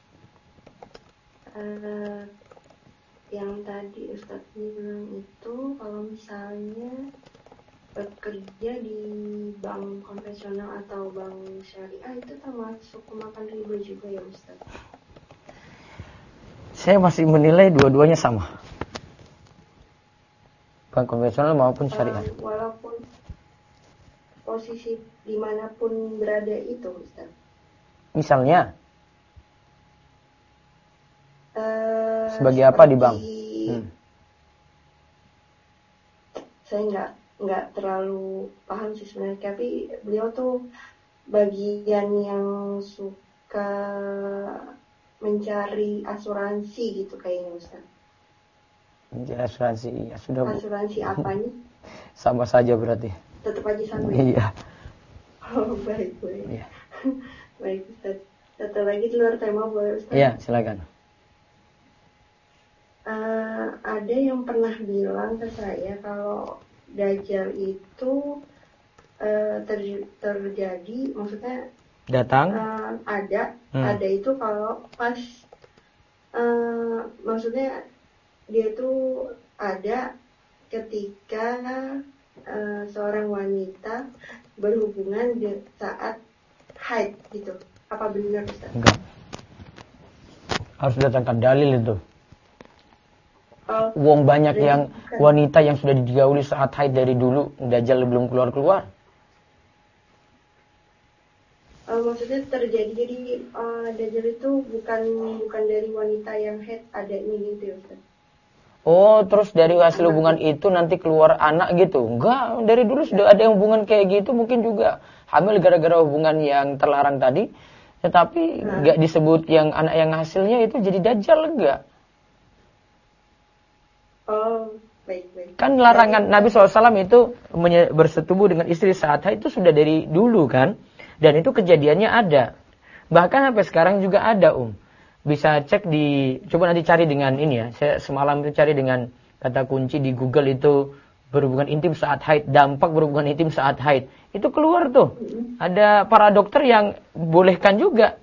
Yang tadi Ustaz bilang itu kalau misalnya bekerja di bank konvensional atau bank syariah itu termasuk makan riba juga ya Ustaz? Saya masih menilai dua-duanya sama. Bank konvensional maupun syariah. Walaupun posisi dimanapun berada itu Ustaz. Misalnya? Sebagai apa di bank? Saya nggak terlalu paham sih sebenarnya, tapi beliau tuh bagian yang suka mencari asuransi gitu kayaknya Ustaz. Mencari asuransi, ya sudah Bu. Asuransi apa nih? Sama saja berarti. Tetap aja sama. Iya. Oh baik. Iya. Baik Ustaz. Satu lagi di luar tema boleh Ustaz? Iya, silakan. Ada yang pernah bilang ke saya kalau Dajjal itu terjadi, maksudnya Datang? ada itu kalau pas maksudnya dia tuh ada ketika seorang wanita berhubungan saat haid gitu. Apa benar Ustaz? Enggak. Harus datangkan dalil itu. Wong banyak yang wanita yang sudah digauli saat haid dari dulu, Dajjal belum keluar-keluar. Maksudnya terjadi, jadi Dajjal itu bukan dari wanita yang haid adanya gitu ya Ustaz? Oh, terus dari hasil hubungan itu nanti keluar anak gitu? Enggak, dari dulu sudah ada yang hubungan kayak gitu, mungkin juga hamil gara-gara hubungan yang terlarang tadi. Tetapi enggak disebut yang anak yang hasilnya itu jadi Dajjal, enggak. Oh, baik. Kan larangan Nabi SAW itu bersetubuh dengan istri saat haid itu sudah dari dulu kan. Dan itu kejadiannya ada. Bahkan sampai sekarang juga ada Bisa cek coba nanti cari dengan ini ya. Saya semalam itu cari dengan kata kunci di Google itu berhubungan intim saat haid. Dampak berhubungan intim saat haid. Itu keluar tuh. Ada para dokter yang bolehkan juga.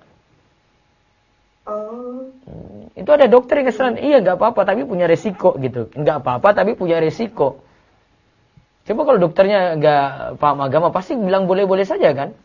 Oh. Itu ada dokter yang keselan, iya gak apa-apa tapi punya resiko gitu. Gak apa-apa tapi punya resiko. Coba kalau dokternya gak paham agama pasti bilang boleh-boleh saja kan.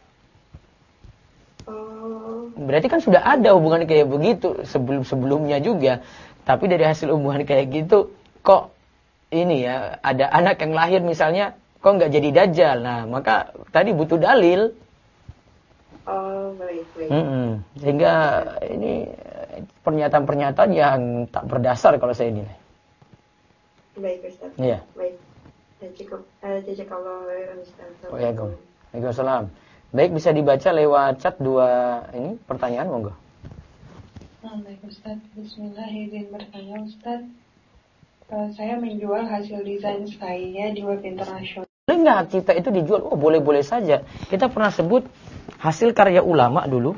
Berarti kan sudah ada hubungan kayak begitu sebelum-sebelumnya juga. Tapi dari hasil hubungan kayak gitu kok ini ya ada anak yang lahir misalnya kok gak jadi Dajjal. Nah maka tadi butuh dalil. Oh baik. Sehingga ini pernyataan-pernyataan yang tak berdasar kalau saya nilai. Baik Ustaz. Iya. Baik. Jazakallahu khairan Ustaz. Waalaikumsalam. Baik, bisa dibaca lewat chat dua ini pertanyaan monggo. Baik Ustaz. Bismillah, izin bertanya Ustaz. Saya menjual hasil desain saya di web internasional. Boleh nggak kita itu dijual? Oh boleh-boleh saja. Kita pernah sebut hasil karya ulama dulu.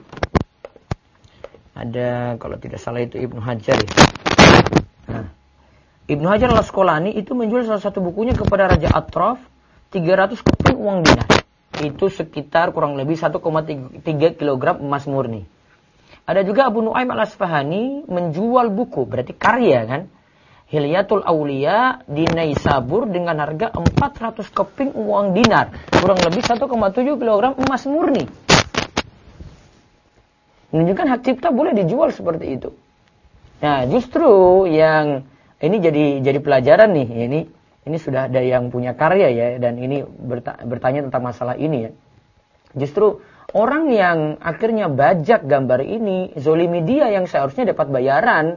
Ada kalau tidak salah itu Ibnu Hajar ya. Nah, Ibnu Hajar al-Asqalani itu menjual salah satu bukunya kepada Raja Atraf 300 keping uang dinar. Itu sekitar kurang lebih 1,3 kilogram emas murni. Ada juga Abu Nu'aim al-Asfahani menjual buku, berarti karya kan. Hilyatul Auliya di Naisabur dengan harga 400 keping uang dinar. Kurang lebih 1,7 kilogram emas murni. Menunjukkan hak cipta boleh dijual seperti itu. Nah, justru yang ini jadi pelajaran nih. Ini sudah ada yang punya karya ya, dan ini bertanya tentang masalah ini ya. Justru orang yang akhirnya bajak gambar ini, zolimi dia yang seharusnya dapat bayaran.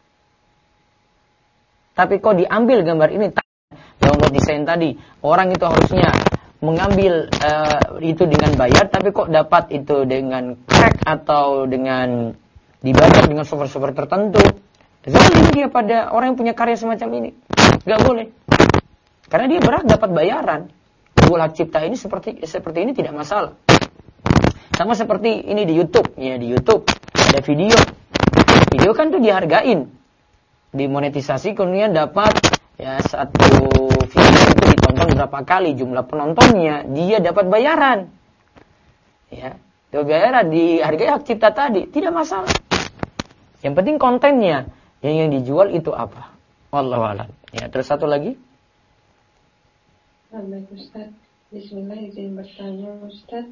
Tapi kok diambil gambar ini yang buat desain tadi. Orang itu harusnya mengambil itu dengan bayar, tapi kok dapat itu dengan crack atau dengan dibajak dengan software tertentu. Zalim dia pada orang yang punya karya semacam ini. Nggak boleh. Karena dia berhak dapat bayaran. Jual hak cipta ini seperti ini tidak masalah. Sama seperti ini di YouTube. Ya, di YouTube ada video. Video kan tuh dihargain. Dimonetisasi, kemudian dapat ya satu video itu ditonton berapa kali, jumlah penontonnya, dia dapat bayaran. Ya, dapat bayaran, dihargai hak cipta tadi, tidak masalah. Yang penting kontennya, yang dijual itu apa. Wallahu a'lam. Ya, terus satu lagi. Baik Ustaz, Bismillah izin bertanya Ustaz.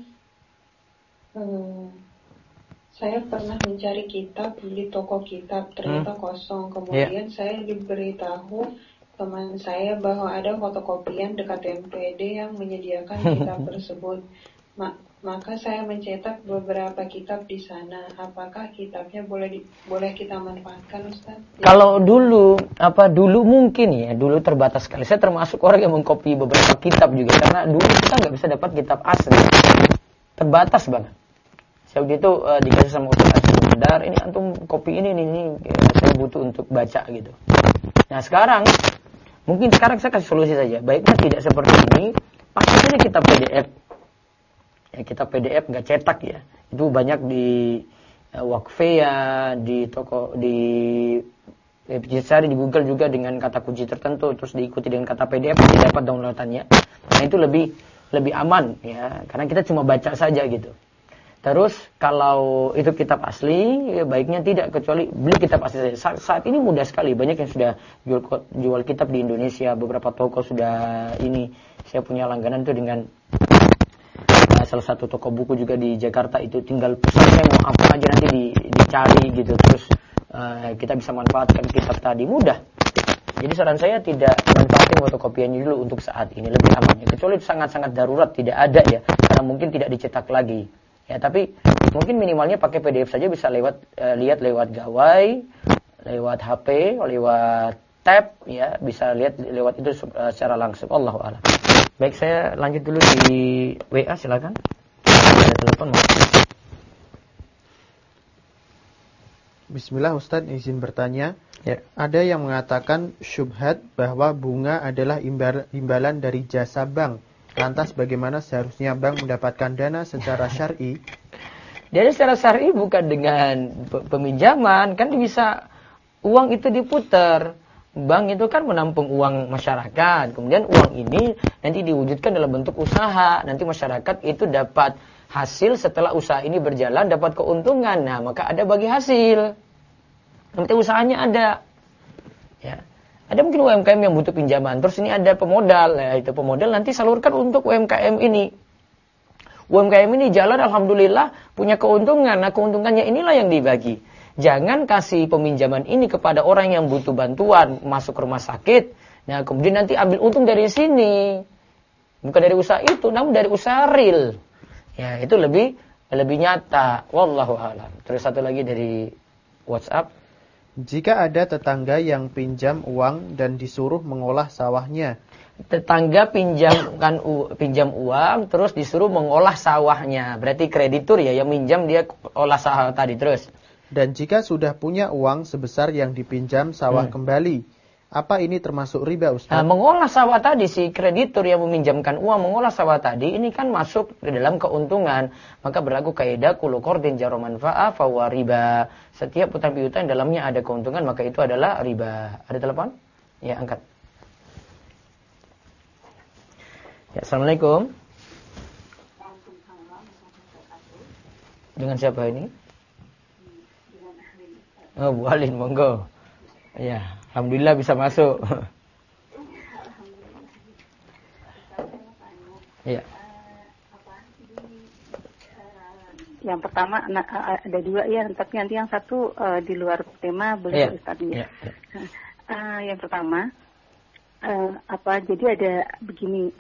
Saya pernah mencari kitab di toko kitab, ternyata kosong. Kemudian saya diberitahu teman saya bahwa ada fotokopian dekat MPD yang menyediakan kitab tersebut. Maka saya mencetak beberapa kitab di sana. Apakah kitabnya boleh kita manfaatkan, Ustaz? Kalau dulu mungkin ya, dulu terbatas sekali. Saya termasuk orang yang mengkopi beberapa kitab juga, karena dulu kita nggak bisa dapat kitab asli, terbatas banget. Saya waktu itu dikasih sama Ustaz Benar, ini antum kopi ini saya butuh untuk baca gitu. Nah sekarang saya kasih solusi saja. Baiknya tidak seperti ini, pakai saja kitab PDF. Ya, kitab PDF nggak cetak ya. Itu banyak di Wakfeya, di toko, di cari di Google juga dengan kata kunci tertentu, terus diikuti dengan kata PDF, nanti dapat downloadannya. Nah itu lebih aman ya, karena kita cuma baca saja gitu. Terus kalau itu kitab asli, ya baiknya tidak, kecuali beli kitab asli saja. Saat ini mudah sekali, banyak yang sudah jual kitab di Indonesia, beberapa toko sudah ini. Saya punya langganan itu dengan salah satu toko buku juga di Jakarta, itu tinggal pesan saya mau apa aja nanti dicari gitu, terus kita bisa manfaatkan kitab tadi, mudah. Jadi saran saya tidak manfaatin fotokopiannya dulu untuk saat ini, lebih aman ya. Kecuali sangat-sangat darurat tidak ada ya, karena mungkin tidak dicetak lagi ya. Tapi mungkin minimalnya pakai PDF saja, bisa lihat lewat gawai, lewat HP, lewat tab ya, bisa lihat lewat itu secara langsung. Allahu a'lam. Baik, saya lanjut dulu di WA, silakan. Ada telepon, Mas. Bismillah, Ustaz izin bertanya. Ya. Ada yang mengatakan syubhat bahwa bunga adalah imbalan dari jasa bank. Lantas bagaimana seharusnya bank mendapatkan dana secara syar'i? Jadi secara syar'i bukan dengan peminjaman, kan bisa uang itu diputar. Bank itu kan menampung uang masyarakat, kemudian uang ini nanti diwujudkan dalam bentuk usaha. Nanti masyarakat itu dapat hasil setelah usaha ini berjalan, dapat keuntungan. Nah, maka ada bagi hasil. Nanti usahanya ada. Ya. Ada mungkin UMKM yang butuh pinjaman, terus ini ada pemodal. Ya, itu pemodal nanti salurkan untuk UMKM ini. UMKM ini jalan, alhamdulillah punya keuntungan. Nah, keuntungannya inilah yang dibagi. Jangan kasih peminjaman ini kepada orang yang butuh bantuan masuk rumah sakit. Nah, kemudian nanti ambil untung dari sini. Bukan dari usaha itu, namun dari usaha real. Ya, itu lebih nyata. Wallahu a'lam. Terus satu lagi dari WhatsApp. Jika ada tetangga yang pinjam uang dan disuruh mengolah sawahnya. Tetangga pinjam uang terus disuruh mengolah sawahnya. Berarti kreditur ya, yang minjam dia olah sawah tadi terus. Dan jika sudah punya uang sebesar yang dipinjam sawah kembali, apa ini termasuk riba, Ustaz? Nah, mengolah sawah tadi, si kreditur yang meminjamkan uang mengolah sawah tadi, ini kan masuk ke dalam keuntungan. Maka berlaku kaidah kullu qardin jarra manfa'a fahuwa riba. Setiap utang piutang dalamnya ada keuntungan, maka itu adalah riba. Ada telepon? Ya, angkat. Ya, Assalamualaikum. Dengan siapa ini? Oh, Bu Alin, monggo. Ya, alhamdulillah bisa masuk. Ya. Yang pertama ada dua ya, tapi nanti yang satu di luar tema boleh Ustaznya. Yang pertama jadi ada begini,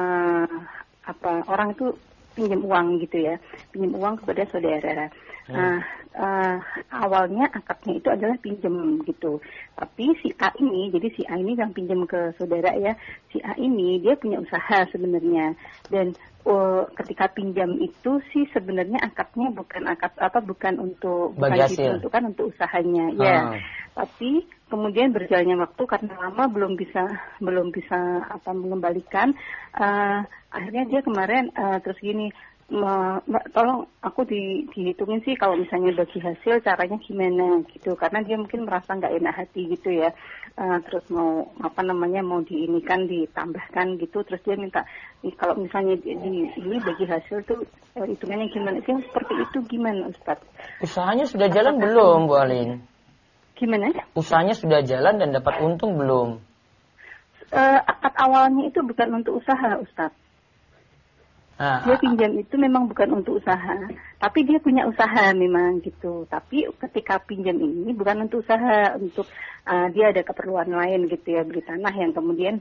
orang itu pinjam uang gitu ya, pinjam uang kepada saudara. Awalnya akadnya itu adalah pinjam gitu. Tapi si A ini yang pinjam ke saudara ya, si A ini dia punya usaha sebenarnya. Dan ketika pinjam itu sih sebenarnya akadnya bukan untuk kan untuk usahanya ya. Tapi kemudian berjalannya waktu karena lama belum bisa mengembalikan, akhirnya dia kemarin terus gini, tolong aku dihitungin sih kalau misalnya bagi hasil caranya gimana gitu, karena dia mungkin merasa nggak enak hati gitu ya, terus mau diinikan ditambahkan gitu, terus dia minta kalau misalnya ini bagi hasil tuh hitungannya gimana, yang seperti itu gimana Ustaz? Usahanya sudah jalan belum Bu Alin? Gimana? Usahanya sudah jalan dan dapat untung belum? Akad awalnya itu bukan untuk usaha Ustaz. Dia pinjam itu memang bukan untuk usaha, tapi dia punya usaha memang gitu. Tapi ketika pinjam ini bukan untuk usaha, untuk dia ada keperluan lain gitu ya, beli tanah yang kemudian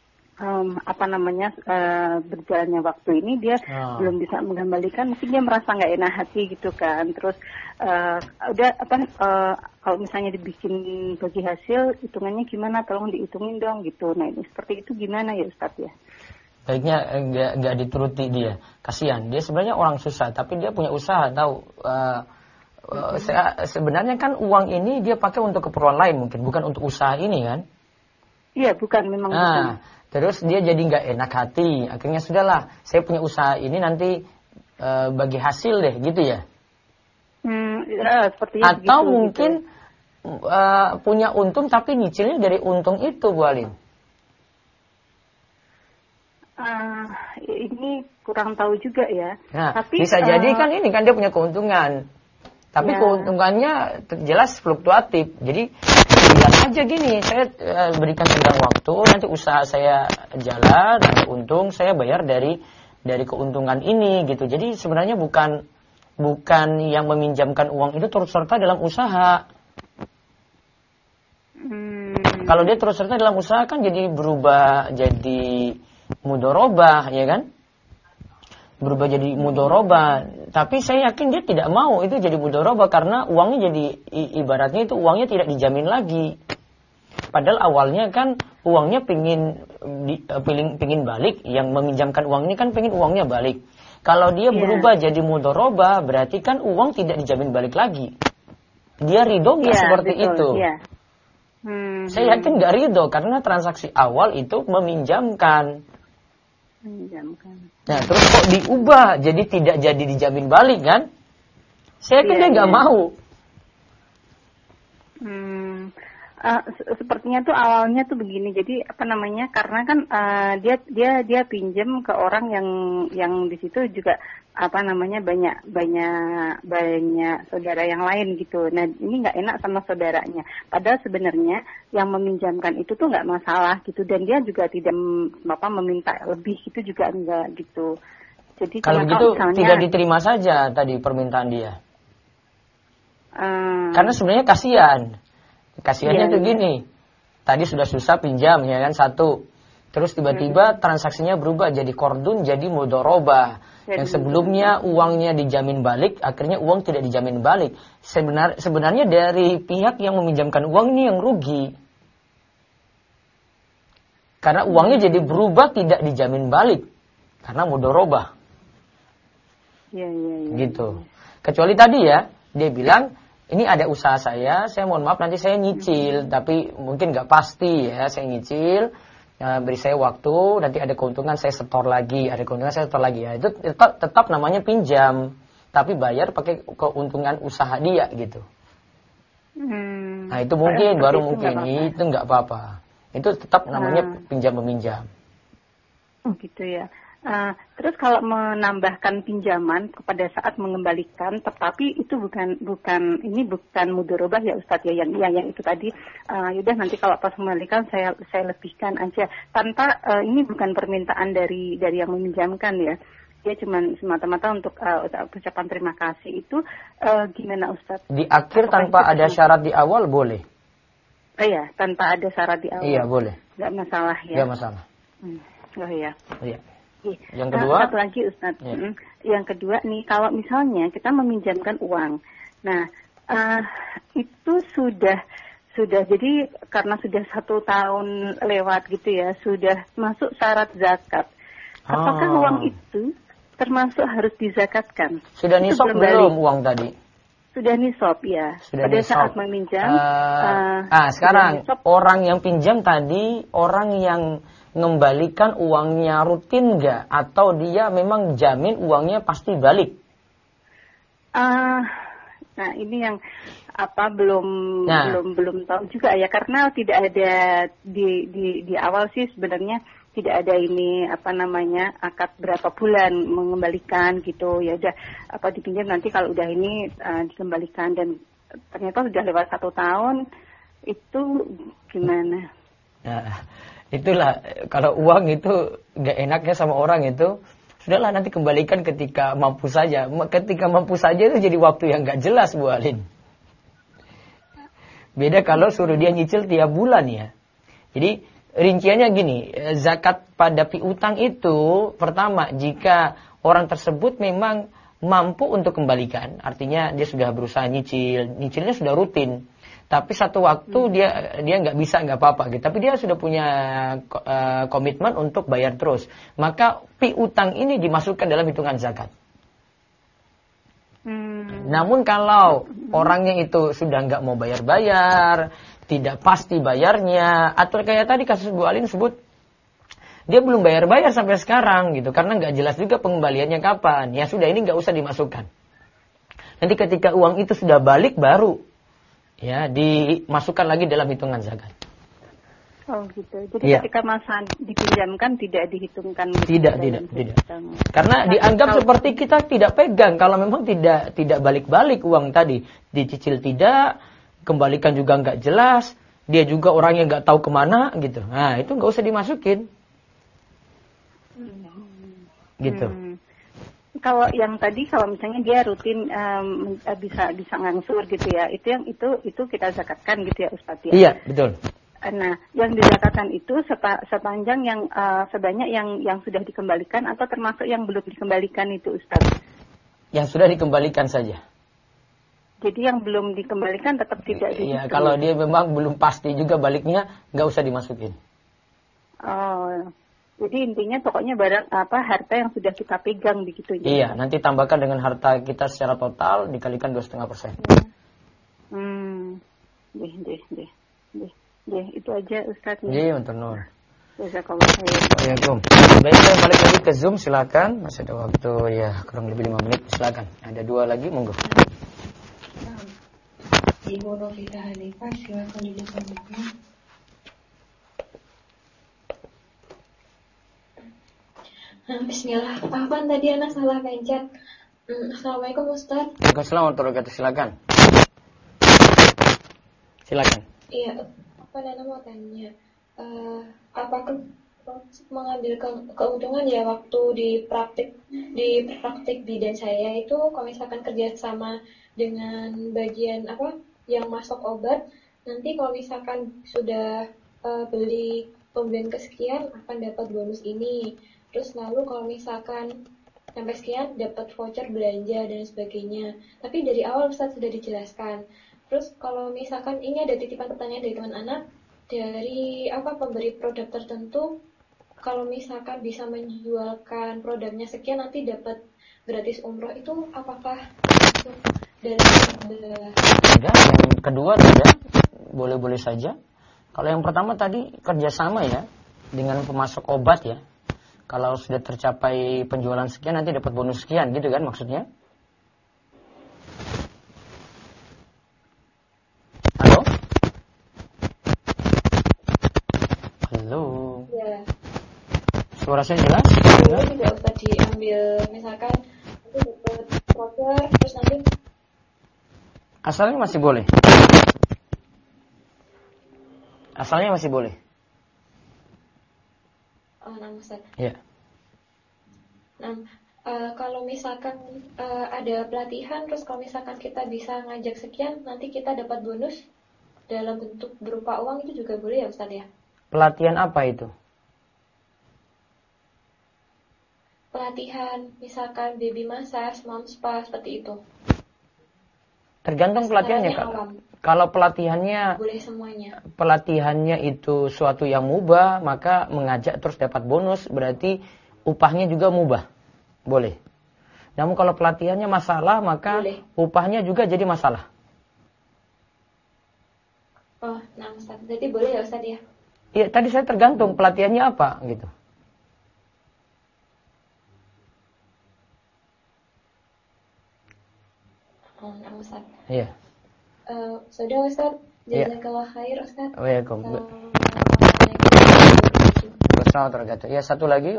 berjalannya waktu ini dia belum bisa mengembalikan, mungkin dia merasa nggak enak hati gitu kan. Terus kalau misalnya dibikin bagi hasil hitungannya gimana, tolong dihitungin dong gitu. Nah ini seperti itu gimana ya Ustadz ya? Baiknya nggak dituruti dia, kasihan. Dia sebenarnya orang susah, tapi dia punya usaha, tahu. Sebenarnya kan uang ini dia pakai untuk keperluan lain, mungkin bukan untuk usaha ini kan? Iya, bukan memang. Bukan. Terus dia jadi nggak enak hati. Akhirnya sudahlah, saya punya usaha ini nanti bagi hasil deh, gitu ya? Seperti atau gitu, mungkin punya untung tapi nyicilnya dari untung itu, Bu Alin. Ini kurang tahu juga ya. Nah, tapi bisa jadi kan ini kan dia punya keuntungan, tapi keuntungannya jelas fluktuatif. Jadi bilang aja gini, saya berikan tenggang waktu, nanti usaha saya jalan, ada untung, saya bayar dari keuntungan ini gitu. Jadi sebenarnya bukan yang meminjamkan uang itu turut serta dalam usaha. Kalau dia turut serta dalam usaha kan jadi berubah jadi mudorobah, ya kan? Berubah jadi mudorobah. Tapi saya yakin dia tidak mau itu jadi mudorobah karena uangnya jadi ibaratnya itu uangnya tidak dijamin lagi. Padahal awalnya kan uangnya pingin balik, yang meminjamkan uang ini kan pingin uangnya balik. Kalau dia berubah jadi mudorobah, berarti kan uang tidak dijamin balik lagi. Dia ridho nggak seperti betul, itu? Saya yakin nggak ridho karena transaksi awal itu meminjamkan. Nah, terus kok diubah jadi tidak jadi dijamin balik kan? Saya yakin dia nggak mau. Sepertinya tuh awalnya tuh begini. Jadi karena kan dia pinjam ke orang yang di situ juga banyak saudara yang lain gitu. Nah ini nggak enak sama saudaranya. Padahal sebenarnya yang meminjamkan itu tuh nggak masalah gitu, dan dia juga tidak meminta lebih gitu juga enggak gitu. Jadi kalau gitu misalnya, tidak diterima saja tadi permintaan dia. Karena sebenarnya kasihannya tuh gini. Tadi sudah susah pinjam ya kan satu. Terus tiba-tiba transaksinya berubah jadi kordun, jadi mudorobah. Yang sebelumnya uangnya dijamin balik, akhirnya uang tidak dijamin balik. Sebenarnya dari pihak yang meminjamkan uang ini yang rugi. Karena uangnya jadi berubah tidak dijamin balik. Karena mudorobah. Gitu. Kecuali tadi ya, dia bilang, ini ada usaha saya mohon maaf nanti saya nyicil, tapi mungkin nggak pasti ya, saya nyicil, beri saya waktu, nanti ada keuntungan saya setor lagi, ya itu tetap namanya pinjam, tapi bayar pakai keuntungan usaha dia gitu. Nah itu mungkin baru mungkin itu nggak apa-apa, itu tetap namanya pinjam meminjam. Oh gitu ya. Terus kalau menambahkan pinjaman pada saat mengembalikan, tetapi itu bukan mudorobah ya Ustadz ya, yang itu tadi, yaudah nanti kalau pas mengembalikan saya lebihkan aja, tanpa ini bukan permintaan dari yang meminjamkan ya, dia cuma semata-mata untuk ucapan terima kasih. Itu gimana Ustadz? Di akhir tanpa ada syarat di awal boleh? Iya, tanpa ada syarat di awal. Iya boleh. Nggak masalah ya. Nggak masalah. Oh iya. Iya. Yang kedua, satu lagi Ustadz. Yang kedua nih, kalau misalnya kita meminjamkan uang, nah itu sudah jadi karena sudah 1 tahun lewat gitu ya, sudah masuk syarat zakat. Apakah uang itu termasuk harus dizakatkan. Sudah nisab belum uang tadi? Sudah nisab ya. Sudah pada nisab. Saat meminjam. Sekarang orang yang pinjam tadi, orang yang mengembalikan uangnya rutin nggak? Atau dia memang jamin uangnya pasti balik? Nah ini yang belum tahu juga ya, karena tidak ada di awal sih sebenarnya tidak ada ini akad berapa bulan mengembalikan gitu, ya udah dipinjam nanti kalau udah ini dikembalikan, dan ternyata sudah lewat 1 tahun. Itu gimana? Nah, itulah kalau uang itu nggak enaknya sama orang itu, sudahlah nanti kembalikan ketika mampu saja. Ketika mampu saja itu jadi waktu yang nggak jelas, Bu Alin. Beda kalau suruh dia nyicil tiap bulan ya. Jadi rinciannya gini, zakat pada piutang itu pertama jika orang tersebut memang mampu untuk kembalikan, artinya dia sudah berusaha nyicilnya sudah rutin. Tapi satu waktu dia nggak bisa, nggak apa-apa gitu. Tapi dia sudah punya komitmen untuk bayar terus. Maka piutang ini dimasukkan dalam hitungan zakat. Namun kalau orangnya itu sudah nggak mau bayar-bayar, tidak pasti bayarnya, atau kayak tadi kasus Bu Alin sebut, dia belum bayar-bayar sampai sekarang gitu, karena nggak jelas juga pengembaliannya kapan. Ya sudah, ini nggak usah dimasukkan. Nanti ketika uang itu sudah balik baru ya dimasukkan lagi dalam hitungan zakat. Oh gitu. Jadi ketika masa dipinjamkan tidak dihitungkan. Tidak. Karena dianggap seperti kita tidak pegang kalau memang tidak balik-balik uang tadi. Dicicil tidak, kembalikan juga nggak jelas, dia juga orangnya nggak tahu kemana gitu. Nah itu nggak usah dimasukin. Gitu. Kalau yang tadi, kalau misalnya dia rutin bisa ngangsur gitu ya, itu kita zakatkan gitu ya Ustadz ya. Iya betul. Nah, yang dizakatkan itu sepanjang yang sebanyak yang sudah dikembalikan atau termasuk yang belum dikembalikan itu Ustadz? Yang sudah dikembalikan saja. Jadi yang belum dikembalikan tetap tidak dihitung. Iya, kalau dia memang belum pasti juga baliknya, nggak usah dimasukin. Oh, jadi intinya pokoknya barang harta yang sudah kita pegang begitu ya. Iya, nanti tambahkan dengan harta kita secara total dikalikan 2,5%. Deh, itu aja Ustadz. Iya, untuk Nur. Waalaikumsalam. Baik, saya balik lagi ke Zoom, silakan. Masih ada waktu ya kurang lebih 5 menit, silakan. Ada 2 lagi, monggo. Ibu Novita Hanifah, silakan dibuka. Bismillah. Apaan tadi anak salah pencet? Assalamualaikum Ustaz. Waalaikumsalam warahmatullahi wabarakatuh. Silakan. Iya, Nana mau tanya, apakah mengambil keuntungan ya waktu di praktik bidan saya itu, kalau misalkan kerja sama dengan bagian yang masuk obat, nanti kalau misalkan sudah beli pembelian kesekian akan dapat bonus ini. Terus lalu kalau misalkan sampai sekian dapat voucher belanja dan sebagainya. Tapi dari awal Ustaz sudah dijelaskan. Terus kalau misalkan ini ada titipan pertanyaan dari teman anak, dari pemberi produk tertentu, kalau misalkan bisa menjualkan produknya sekian nanti dapat gratis umroh, itu apakah dari Enggak, yang kedua tidak, boleh-boleh saja. Kalau yang pertama tadi kerjasama ya dengan pemasok obat ya. Kalau sudah tercapai penjualan sekian nanti dapat bonus sekian gitu kan maksudnya? Halo? Ya. Suara saya jelas? Boleh tidak Ustaz diambil misalkan itu dapat voucher terus nanti? Asalnya masih boleh. Asalnya masih boleh. Nah, Ustaz. Iya. Nah, kalau misalkan ada pelatihan, terus kalau misalkan kita bisa ngajak sekian, nanti kita dapat bonus dalam bentuk berupa uang, itu juga boleh ya Ustaz ya? Pelatihan apa itu? Pelatihan, misalkan baby massage, mom spa, seperti itu. Tergantung pelatihannya. Kalau pelatihannya boleh semuanya. Pelatihannya itu suatu yang mubah, maka mengajak terus dapat bonus, berarti upahnya juga mubah. Boleh. Namun kalau pelatihannya masalah, maka boleh. Upahnya juga jadi masalah. Oh, nah Ustaz. Jadi boleh ya Ustaz ya? Iya, tadi saya tergantung pelatihannya apa gitu. Oh, nah Ustaz. Iya. Sudah Ustaz. Jazakallah khair Ustaz. Waalaikumsalam. Assalamualaikum. Ya, satu lagi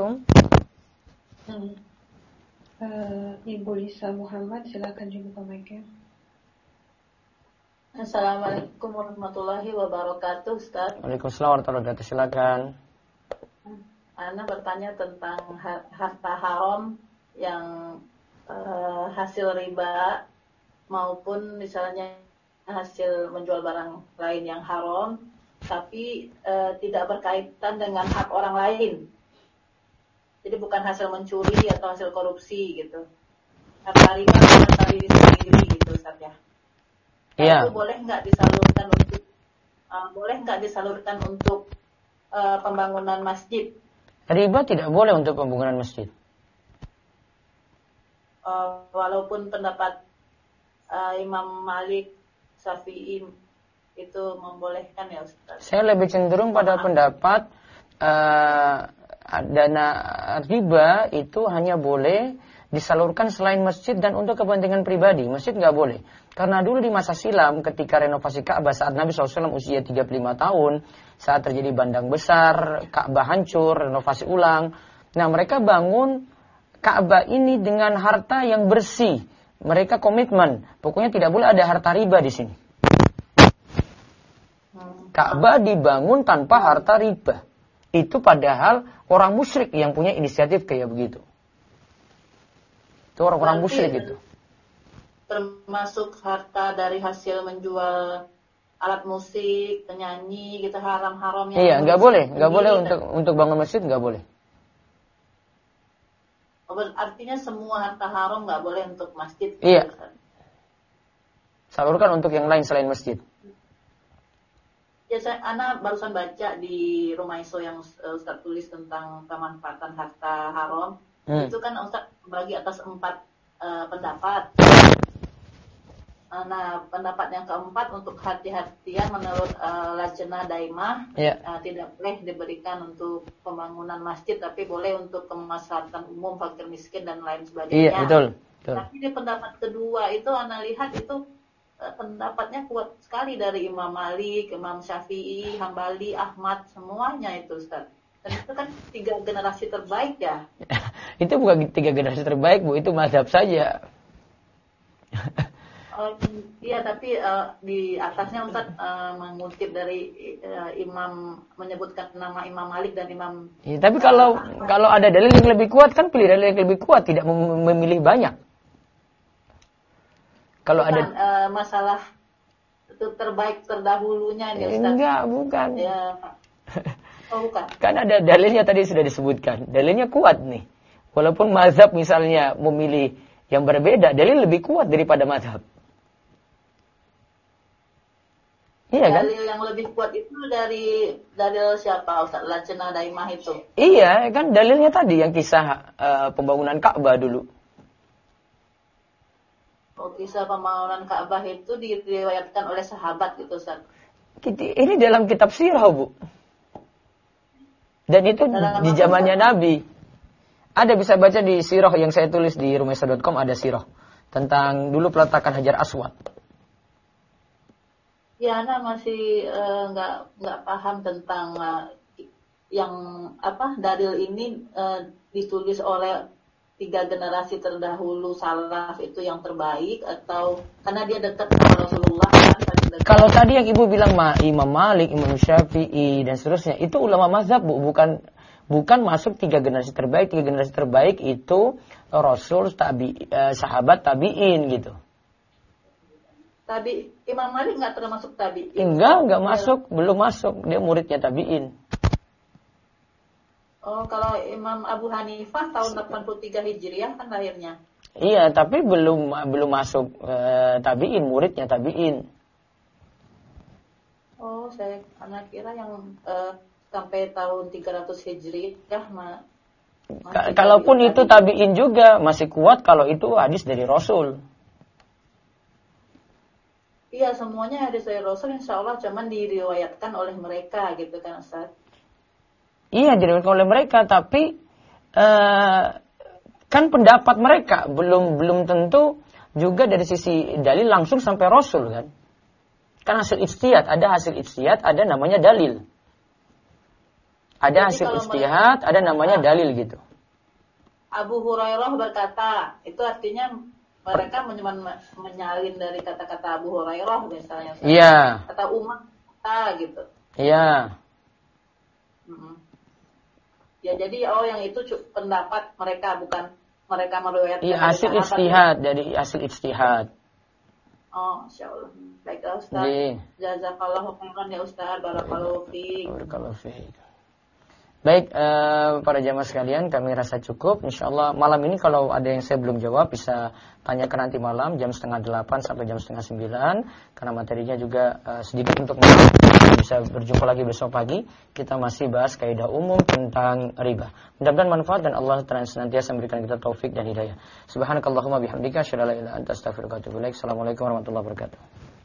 Ibu Lisa Muhammad, silakan dibuka mic-nya. Assalamualaikum warahmatullahi wabarakatuh, Ustaz. Waalaikumsalam warahmatullahi wabarakatuh. Silakan. Ana bertanya tentang harta haram yang hasil riba maupun misalnya hasil menjual barang lain yang haram, tapi tidak berkaitan dengan hak orang lain. Jadi bukan hasil mencuri atau hasil korupsi gitu. Harta riba harta diri sendiri gitu, Ustaz ya. Iya. Itu boleh nggak disalurkan untuk pembangunan masjid? Riba tidak boleh untuk pembangunan masjid. Walaupun pendapat Imam Malik, Syafi'i itu membolehkan ya Ustaz. Saya lebih cenderung pada pendapat dana riba itu hanya boleh disalurkan selain masjid dan untuk kepentingan pribadi. Masjid nggak boleh. Karena dulu di masa silam ketika renovasi Ka'bah saat Nabi SAW usia 35 tahun, saat terjadi bandang besar, Ka'bah hancur, renovasi ulang. Nah, mereka bangun Ka'bah ini dengan harta yang bersih. Mereka komitmen, pokoknya tidak boleh ada harta riba di sini. Ka'bah dibangun tanpa harta riba. Itu padahal orang musyrik yang punya inisiatif kayak begitu. Itu orang-orang musyrik itu. Termasuk harta dari hasil menjual alat musik, penyanyi, gitu haram-haramnya. Iya, nggak boleh untuk bangun masjid nggak boleh. Artinya semua harta haram nggak boleh untuk masjid. Iya. Salurkan untuk yang lain selain masjid. Ya, Ana barusan baca di Rumah Iso yang Ustaz tulis tentang pemanfaatan harta haram. Itu kan Ustaz bagi atas 4 pendapat. Nah, pendapat yang keempat untuk hati-hatian menurut Lajnah Daimah, tidak boleh diberikan untuk pembangunan masjid, tapi boleh untuk kemaslahatan umum, fakir miskin dan lain sebagainya. Iya, betul. Tapi di pendapat kedua itu Ana lihat itu pendapatnya kuat sekali dari Imam Malik, Imam Syafi'i, Hambali, Ahmad, semuanya itu Ustaz. Dan itu kan 3 generasi terbaik ya. Itu bukan 3 generasi terbaik, Bu, itu mazhab saja. Iya, tapi di atasnya Ustaz mengutip dari Imam, menyebutkan nama Imam Malik dan Imam. Ya, tapi kalau ada dalil yang lebih kuat, kan pilih dalil yang lebih kuat, tidak memilih banyak. Kalau ada masalah itu terbaik terdahulunya ini Ustaz. Enggak, bukan. Ya. Oh, bukan. Kan ada dalilnya tadi sudah disebutkan. Dalilnya kuat nih. Walaupun mazhab misalnya memilih yang berbeda, dalil lebih kuat daripada mazhab. Iya kan? Dalil yang lebih kuat itu dari dalil siapa Ustaz? Lajnah Daimah itu. Iya, kan dalilnya tadi yang kisah pembangunan Ka'bah dulu. Oh, kisah pembangunan Ka'bah itu diriwayatkan oleh sahabat gitu Ustaz. Ini dalam kitab sirah, Bu. Dan itu di zamannya Nabi. Ada bisa baca di sirah yang saya tulis di rumahisa.com, ada sirah tentang dulu peletakan Hajar Aswad. Ya, Ana masih nggak paham tentang yang dalil ini ditulis oleh 3 generasi terdahulu salaf itu yang terbaik, atau karena dia dekat sama Rasulullah kan? Kalau tadi yang Ibu bilang Imam Malik, Imam Syafi'i dan seterusnya, itu ulama mazhab, Bu, bukan masuk 3 generasi terbaik. 3 generasi terbaik itu Rasul, sahabat, tabi'in gitu. Imam Malik nggak termasuk tabi'in? Enggak masuk, belum masuk. Dia muridnya tabi'in. Oh, kalau Imam Abu Hanifah tahun 83 Hijriah kan lahirnya. Iya, tapi belum masuk tabi'in, muridnya tabi'in. Oh, saya kira yang sampai tahun 300 Hijriah Kalaupun itu tabi'in juga masih kuat kalau itu hadis dari Rasul. Iya, semuanya hadis dari Rasul insya Allah, cuman diriwayatkan oleh mereka gitu kan Ustaz. Iya, diriwayatkan oleh mereka, tapi kan pendapat mereka belum tentu juga dari sisi dalil langsung sampai Rasul kan. Kan hasil ijtihad, ada hasil ijtihad, ada namanya dalil. Ada hasil ijtihad, ada namanya dalil gitu. Abu Hurairah berkata, itu artinya mereka menyalin dari kata-kata Abu Hurairah misalnya. Iya. Kata Umar gitu. Iya. Ya jadi yang itu pendapat mereka, bukan mereka meriwayatkan. Iya, hasil ijtihad, dari hasil ijtihad. Oh, insyaallah. Baiklah Ustaz. Jazakallahu khairan ya Ustaz. Barakallahu fiik. Barakallahu fiik. Baik, para jamaah sekalian, kami rasa cukup. Insyaallah malam ini kalau ada yang saya belum jawab bisa tanyakan nanti malam jam 7:30 sampai jam 8:30 karena materinya juga sedikit untuk bisa berjumpa lagi besok pagi. Kita masih bahas kaidah umum tentang riba. Mudah-mudahan manfaat dan Allah senantiasa memberikan kita taufik dan hidayah. Subhanakallahumma bihamdika asyhadu an la ilaha illa anta astaghfiruka wa atubu ilaik. Assalamualaikum warahmatullahi wabarakatuh.